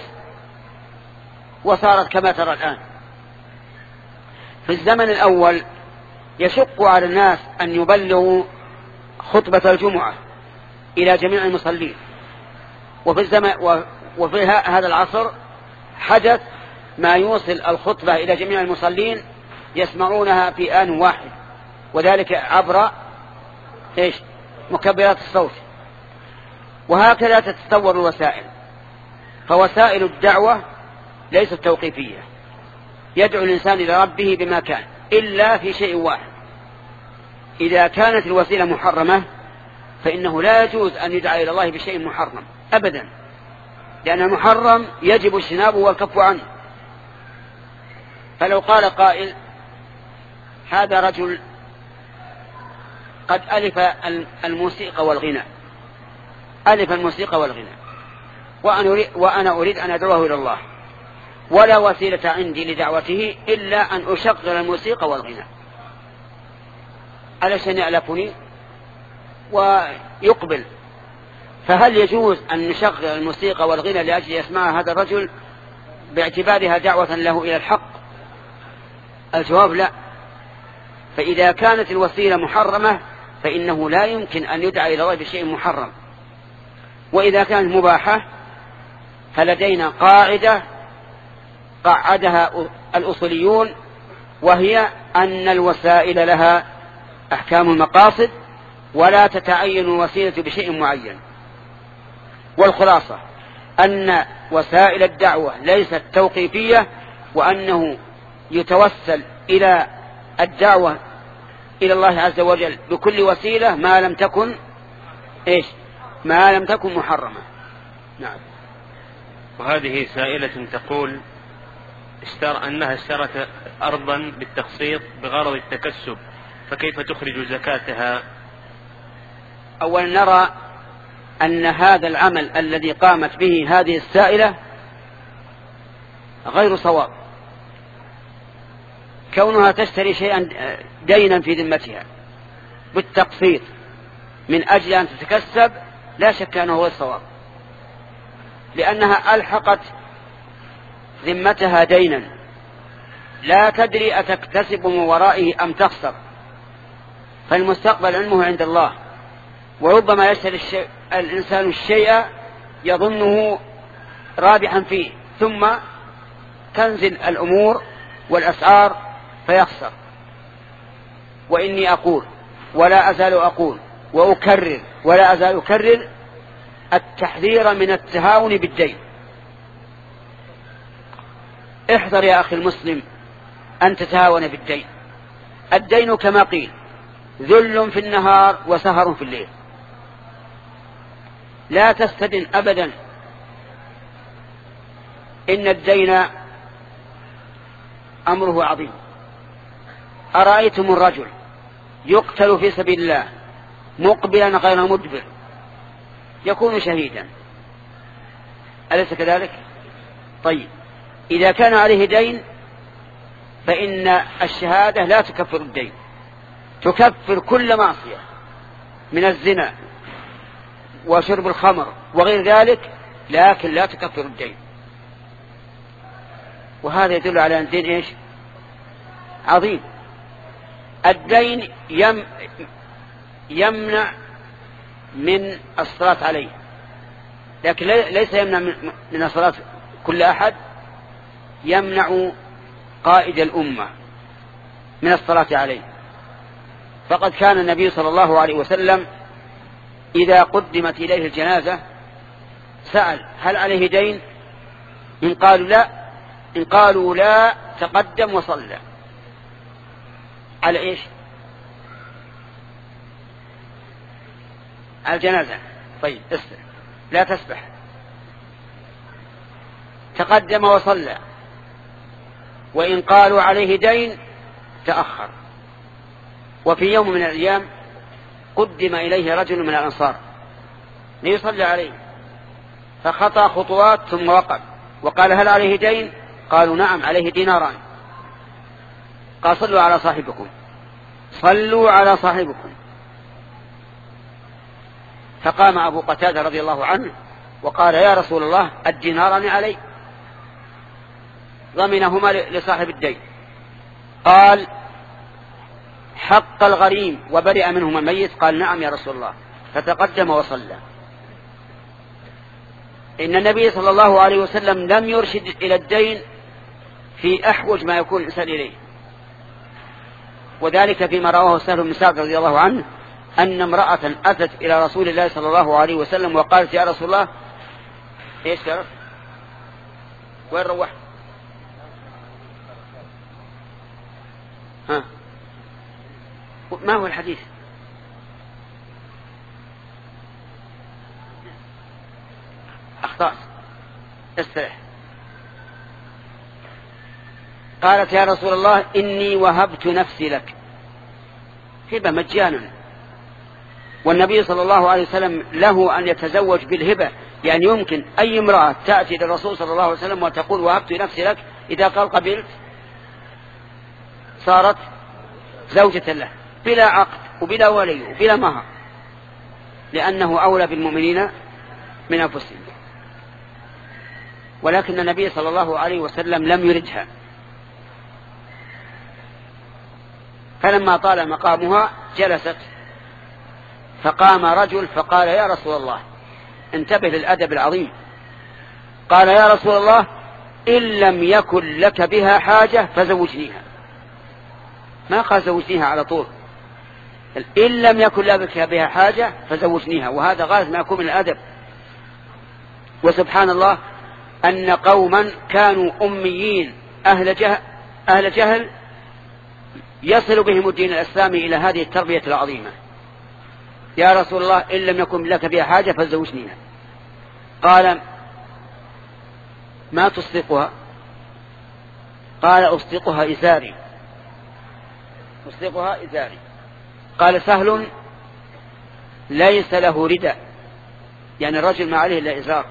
وصارت كما ترى الآن. في الزمن الأول يشق على الناس أن يبلغوا خطبة الجمعة إلى جميع المصلين، وفي الزمن وفي هذا العصر حدث ما يوصل الخطبة إلى جميع المصلين يسمعونها في آن واحد، وذلك عبر إيش؟ مكبرات الصوت. وهكذا تتطور الوسائل. فوسائل الدعوة ليست توقيفية، يدعو الإنسان إلى ربه بما كان، إلا في شيء واحد: إذا كانت الوسيلة محرمة فإنه لا يجوز أن يدعى إلى الله بشيء محرم أبدا، لأن المحرم يجب اجتنابه والكف عنه. فلو قال قائل: هذا رجل قد ألف الموسيقى والغناء، ألف الموسيقى والغناء، وأنا أريد أن أدعوه إلى الله، ولا وسيلة عندي لدعوته إلا أن أشغل الموسيقى والغناء، علشان يألفني ويقبل. فهل يجوز أن نشغل الموسيقى والغناء لأجل يسمع هذا الرجل باعتبارها دعوة له إلى الحق؟ الجواب لا. فإذا كانت الوسيلة محرمة فإنه لا يمكن أن يدعى إلى الله بشيء محرم. وإذا كانت مباحة فلدينا قاعدة قعدها الأصوليون، وهي أن الوسائل لها أحكام المقاصد ولا تتعين الوسيلة بشيء معين. والخلاصة أن وسائل الدعوة ليست توقيفية، وأنه يتوسل إلى الدعوة إلى الله عز وجل بكل وسيلة ما لم تكن إيش ما لم تكن محرمة. نعم. وهذه سائلة تقول اشتر أنها اشترت أرضا بالتقسيط بغرض التكسب، فكيف تخرج زكاتها؟ أولا نرى أن هذا العمل الذي قامت به هذه السائلة غير صواب. كونها تشتري شيئا دينا في ذمتها بالتقسيط من أجل أن تتكسب لا شك أنه هو الصواب، لأنها ألحقت ذمتها دينا لا تدري أتكتسب من ورائه أم تخسر، فالمستقبل علمه عند الله. وربما يشتري الشيء الإنسان الشيء يظنه رابحا فيه، ثم تنزل الأمور والأسعار فيخسر. وإني أقول ولا أزال أقول وأكرر ولا أزال أكرر التحذير من التهاون بالدين. احذر يا أخي المسلم أن تتهاون بالدين. الدين كما قيل ذل في النهار وسهر في الليل. لا تستدن أبدا. إن الدين أمره عظيم. أرأيتم الرجل يقتل في سبيل الله مقبلا غير مدبر يكون شهيدا، أليس كذلك؟ طيب، إذا كان عليه دين فإن الشهادة لا تكفر الدين، تكفر كل معصية من الزنا وشرب الخمر وغير ذلك، لكن لا تكفر الدين. وهذا يدل على أن الدين إيش؟ عظيم. الدين يم يمنع من الصلاة عليه، لكن ليس يمنع من الصلاة كل أحد، يمنع قائد الأمة من الصلاة عليه. فقد كان النبي صلى الله عليه وسلم إذا قدمت إليه الجنازة سأل هل عليه دين؟ إن قالوا لا إن قالوا لا تقدم وصلى. على إيش؟ على الجنازة. طيب اسمع، لا تسبح. تقدم وصلى. وإن قالوا عليه دين تأخر. وفي يوم من الأيام قدم إليه رجل من الأنصار ليصلي عليه، فخطأ خطوات ثم وقف وقال هل عليه دين؟ قالوا نعم عليه ديناران. قال صلوا على صاحبكم صلوا على صاحبكم. فقام أبو قتادة رضي الله عنه وقال يا رسول الله الديناران علي، ضمنهما لصاحب الدين. قال حق الغريم وبرئ منهما الميت. قال نعم يا رسول الله. فتقدم وصلى. إن النبي صلى الله عليه وسلم لم يرشد إلى الدين في أحوج ما يكون الإنسان إليه، وذلك فيما رواه سهل بن سعد رضي الله عنه أن امرأة أتت إلى رسول الله صلى الله عليه وسلم وقالت يا رسول الله إيش تعرف وين روحت؟ ها ما هو الحديث؟ أخطأت، استرح. قالت يا رسول الله إني وهبت نفسي لك، هبة مجانا، والنبي صلى الله عليه وسلم له أن يتزوج بالهبة، يعني يمكن أي امرأة تأتي للرسول صلى الله عليه وسلم وتقول وهبت نفسي لك، إذا قال قبلت صارت زوجة له بلا عقد وبلا ولي وبلا مهر، لأنه أولى بالمؤمنين من أنفسهم. ولكن النبي صلى الله عليه وسلم لم يردها، فلما طال مقامها جلست، فقام رجل فقال يا رسول الله، انتبه للأدب العظيم، قال يا رسول الله إن لم يكن لك بها حاجة فزوجنيها، ما قال زوجنيها على طول، إن لم يكن لك بها حاجة فزوجنيها، وهذا غاية ما يكون من الأدب. وسبحان الله أن قوما كانوا أميين أهل جهل, أهل جهل يصل بهم الدين الإسلامي إلى هذه التربية العظيمة. يا رسول الله إن لم يكن لك بها حاجة فزوجنيها. قال ما تصدقها؟ قال أصدقها إزاري، أصدقها إزاري. قال سهل ليس له رداء، يعني الرجل ما عليه إلا إزار.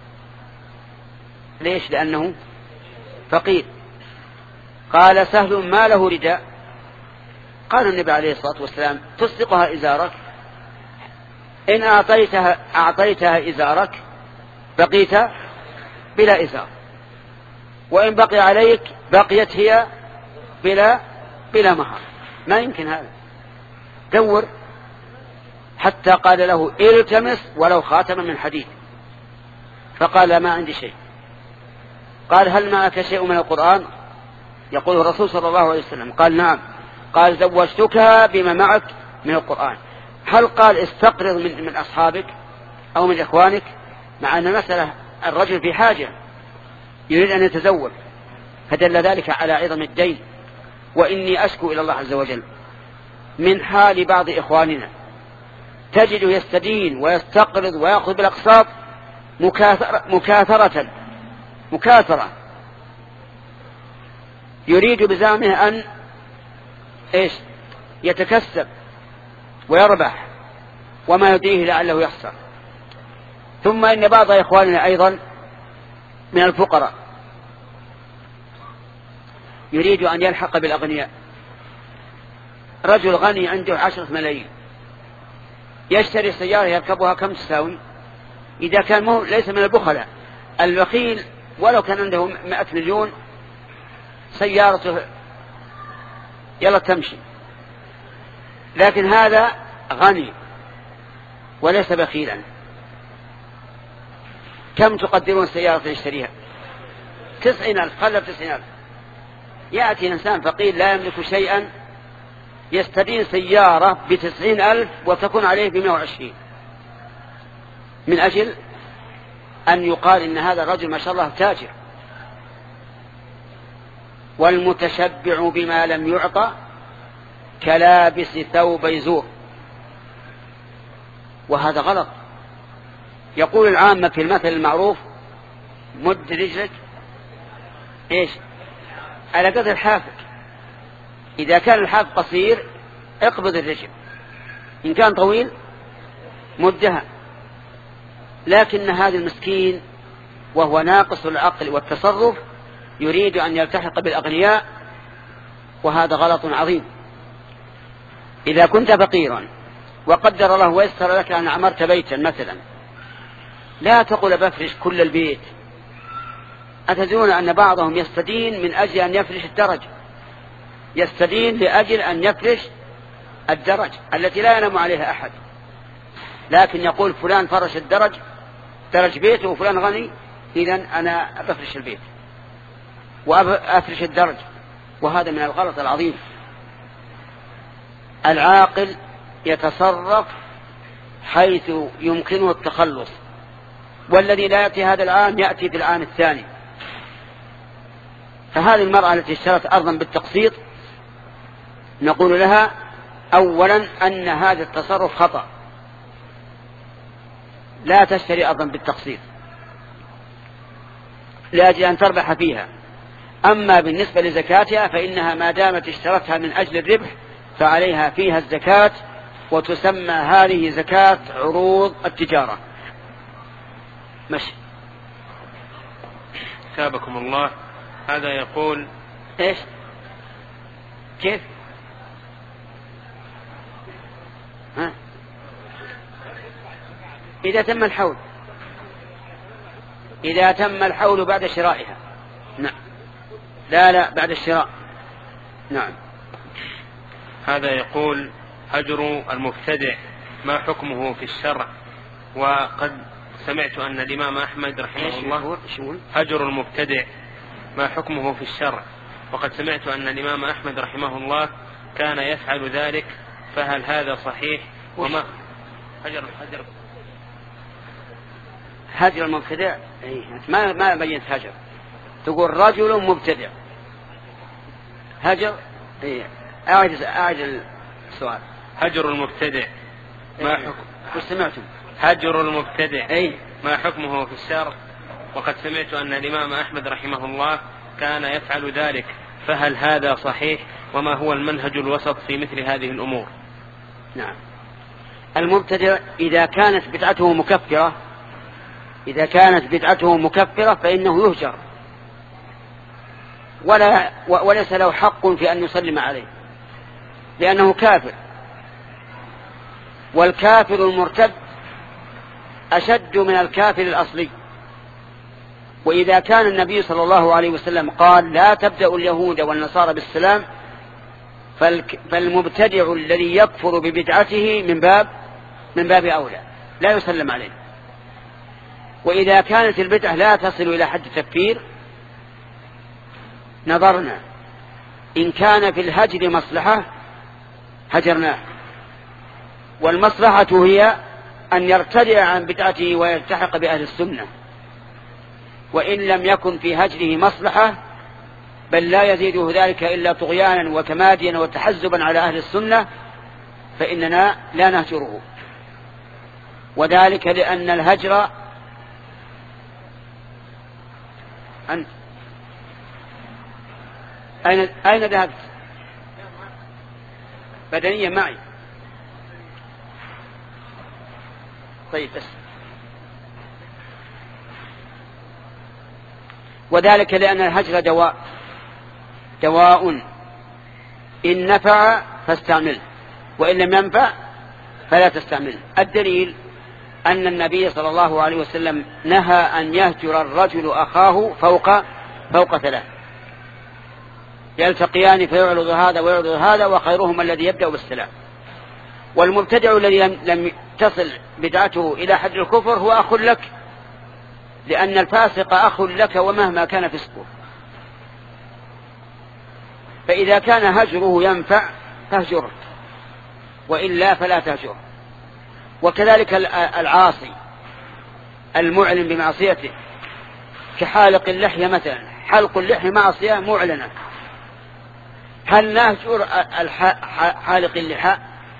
ليش؟ لأنه فقير. قال سهل ما له رداء. قال النبي عليه الصلاة والسلام تصدقها إزارك، إن أعطيتها, أعطيتها إزارك بقيت بلا إزار، وإن بقي عليك بقيت هي بلا, بلا مهر. ما يمكن هذا، دور. حتى قال له التمس ولو خاتما من حديد، فقال ما عندي شيء. قال هل معك شيء من القرآن؟ يقول الرسول صلى الله عليه وسلم. قال نعم. قال زوجتك بما معك من القرآن. هل قال استقرض من, من أصحابك أو من إخوانك؟ مع أن مسألة الرجل في حاجة يريد أن يتزوج، فدل ذلك على عظم الدين. وإني أشكو إلى الله عز وجل من حال بعض إخواننا، تجد يستدين ويستقرض ويأخذ بالأقساط مكاثرة, مكاثرة مكاثرة يريد بزعمه أن إيش يتكسب ويربح، وما يدريه لعله يخسر. ثم إن بعض إخواننا أيضا من الفقراء يريد أن يلحق بالأغنياء. رجل غني عنده عشرة ملايين يشتري سيارة يركبها كم تساوي؟ إذا كان مو ليس من البخلاء. البخيل ولو كان عنده مئة مليون سيارته يلا تمشي، لكن هذا غني وليس بخيلا. كم تقدرون سيارة يشتريها؟ تسعين ألف، خلف تسعين ألف. يأتي إنسان فقير لا يملك شيئا يستدين سيارة بتسعين ألف وتكون عليه بمئة وعشرين، من أجل أن يقال إن هذا الرجل ما شاء الله تاجر. والمتشبع بما لم يعطى كلابس ثوب يزور، وهذا غلط. يقول العامة في المثل المعروف مد رجلك إيش على قدر الحافك. إذا كان الحاف قصير اقبض الرجل، إن كان طويل مدها. لكن هذا المسكين وهو ناقص العقل والتصرف يريد أن يلتحق بالأغنياء، وهذا غلط عظيم. إذا كنت فقيرا وقدر الله ويسر لك أن عمرت بيتا مثلا، لا تقول بفرش كل البيت. أتدرون أن بعضهم يستدين من أجل أن يفرش الدرج، يستدين لأجل أن يفرش الدرج التي لا ينام عليها أحد، لكن يقول فلان فرش الدرج درج بيته وفلان غني، إذن أنا أفرش البيت وأفرش الدرج. وهذا من الغلط العظيم. العاقل يتصرف حيث يمكنه التخلص، والذي لا يأتي هذا الآن يأتي في الآن الثاني. فهذه المرأة التي اشترت أرضا بالتقسيط نقول لها أولا أن هذا التصرف خطأ، لا تشتري أرضا بالتقسيط لأجل أن تربح فيها. أما بالنسبة لزكاتها فإنها ما دامت اشترتها من أجل الربح فعليها فيها الزكاة، وتسمى هذه زكاة عروض التجارة. مشي. ثابكم الله. هذا يقول إيش كيف ها؟ إذا تم الحول، إذا تم الحول بعد شرائها. نعم. لا لا بعد الشراء. نعم. هذا يقول هجر المبتدع ما حكمه في الشرع؟ وقد سمعت أن الإمام أحمد رحمه الله هجر المبتدع ما حكمه في الشرع، وقد سمعت أن الإمام أحمد رحمه الله كان يفعل ذلك، فهل هذا صحيح؟ وما هجر هجر هجر المبتدع؟ ما ما بينت هجر، تقول رجل مبتدع هجر. إيه. أعد أعد السؤال. هجر المبتدع ما حكم؟ وش سمعتم؟ هجر المبتدع أي ما حكمه في الشرع؟ وقد سمعت أن الإمام أحمد رحمه الله كان يفعل ذلك، فهل هذا صحيح؟ وما هو المنهج الوسط في مثل هذه الأمور؟ نعم. المبتدع إذا كانت بدعته مكفرة إذا كانت بدعته مكفرة فإنه يهجر، ولا وليس له حق في أن يسلم عليه لأنه كافر، والكافر المرتد أشد من الكافر الأصلي. وإذا كان النبي صلى الله عليه وسلم قال لا تبدأ اليهود والنصارى بالسلام، فالمبتدع الذي يكفر ببدعته من باب من باب أولى لا يسلم عليه. وإذا كانت البدعة لا تصل إلى حد التكفير نظرنا، إن كان في الهجر مصلحة هجرناه، والمصلحة هي أن يرتدع عن بدعته ويلتحق بأهل السنة. وإن لم يكن في هجره مصلحة بل لا يزيده ذلك إلا طغيانا وتماديا وتحزبا على أهل السنة فإننا لا نهجره، وذلك لأن الهجر أنت أين أين ذهبت؟ بدنيا معي. طيب بس. وذلك لأن الهجر دواء دواء إن نفع فاستعمل، وإن لم ينفع فلا تستعمل. الدليل أن النبي صلى الله عليه وسلم نهى أن يهجر الرجل أخاه فوق فوق ثلاث، يلتقيان فيعرض هذا ويعرض هذا وخيرهما الذي يبدأ بالسلام. والمبتدع الذي لم تصل بدعته إلى حد الكفر هو أخ لك، لأن الفاسق أخ لك ومهما كان فسقه. فإذا كان هجره ينفع فاهجره، وإلا فلا تهجره. وكذلك العاصي المعلن بمعصيته كحالق اللحية مثلا، حلق اللحية معصية معلنة، هل نهجر حالق اللحى؟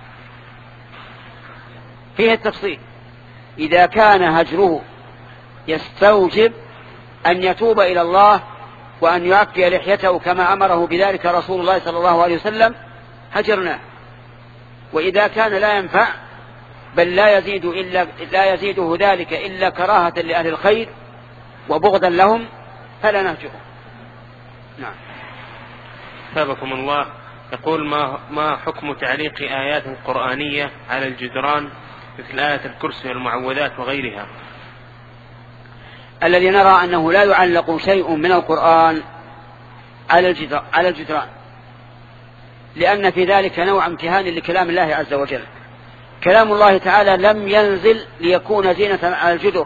فيه التفصيل. إذا كان هجره يستوجب أن يتوب إلى الله وأن يعفي لحيته كما أمره بذلك رسول الله صلى الله عليه وسلم هجرناه. وإذا كان لا ينفع بل لا يزيد إلا لا يزيده ذلك إلا كراهة لأهل الخير وبغضا لهم فلا نهجره. نعم. ثابكم الله. يقول ما ما حكم تعليق آيات قرآنية على الجدران مثل آية الكرسي والمعوذات وغيرها؟ الذي نرى أنه لا يعلق شيء من القرآن على الجدران, على الجدران لأن في ذلك نوع امتهان لكلام الله عز وجل. كلام الله تعالى لم ينزل ليكون زينة على الجدر،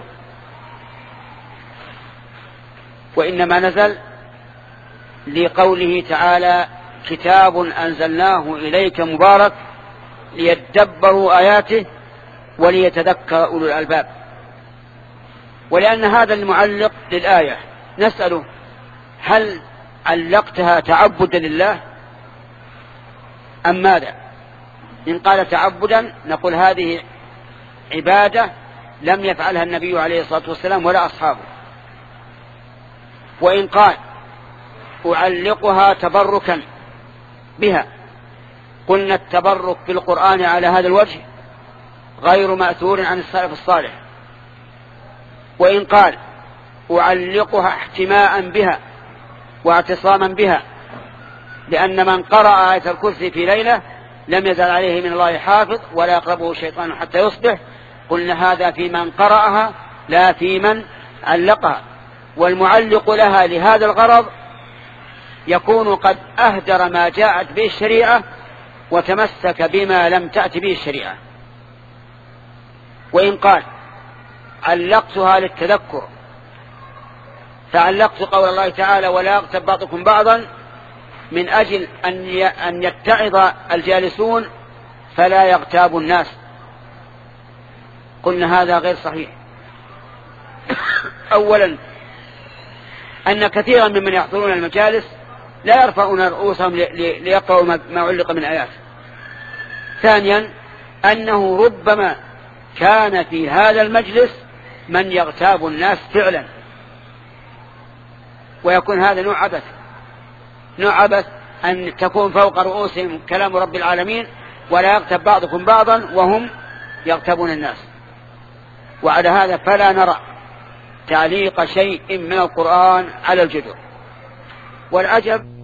وإنما نزل لقوله تعالى كتاب أنزلناه إليك مبارك ليدبروا آياته وليتذكر أولو الألباب. ولأن هذا المعلق للآية نسأله هل علقتها تعبدا لله أم ماذا؟ إن قال تعبدا نقول هذه عبادة لم يفعلها النبي عليه الصلاة والسلام ولا أصحابه. وإن قال أعلقها تبركا بها قلنا التبرك بالقرآن على هذا الوجه غير مأثور عن السلف الصالح. وإن قال أعلقها احتماء بها واعتصاما بها لأن من قرأ آية الكرسي في ليلة لم يزل عليه من الله حافظ ولا يقربه شيطان حتى يصبح، قلنا هذا في من قرأها لا في من علقها. والمعلق لها لهذا الغرض يكون قد أهدر ما جاءت به الشريعة وتمسك بما لم تأت به الشريعة. وإن قال علقتها للتذكر فعلقت قول الله تعالى ولا يغتب بعضكم بعضا من أجل أن يتعظ الجالسون فلا يغتاب الناس، قلنا هذا غير صحيح. أولا أن كثيرا ممن يحضرون المجالس لا يرفعون رؤوسهم ليقرأوا ما علق من آيات. ثانيا أنه ربما كان في هذا المجلس من يغتاب الناس فعلا ويكون هذا نوع عبث نوع عبث أن تكون فوق رؤوسهم كلام رب العالمين ولا يغتب بعضكم بعضا وهم يغتابون الناس. وعلى هذا فلا نرى تعليق شيء من القرآن على الجدر. والعجب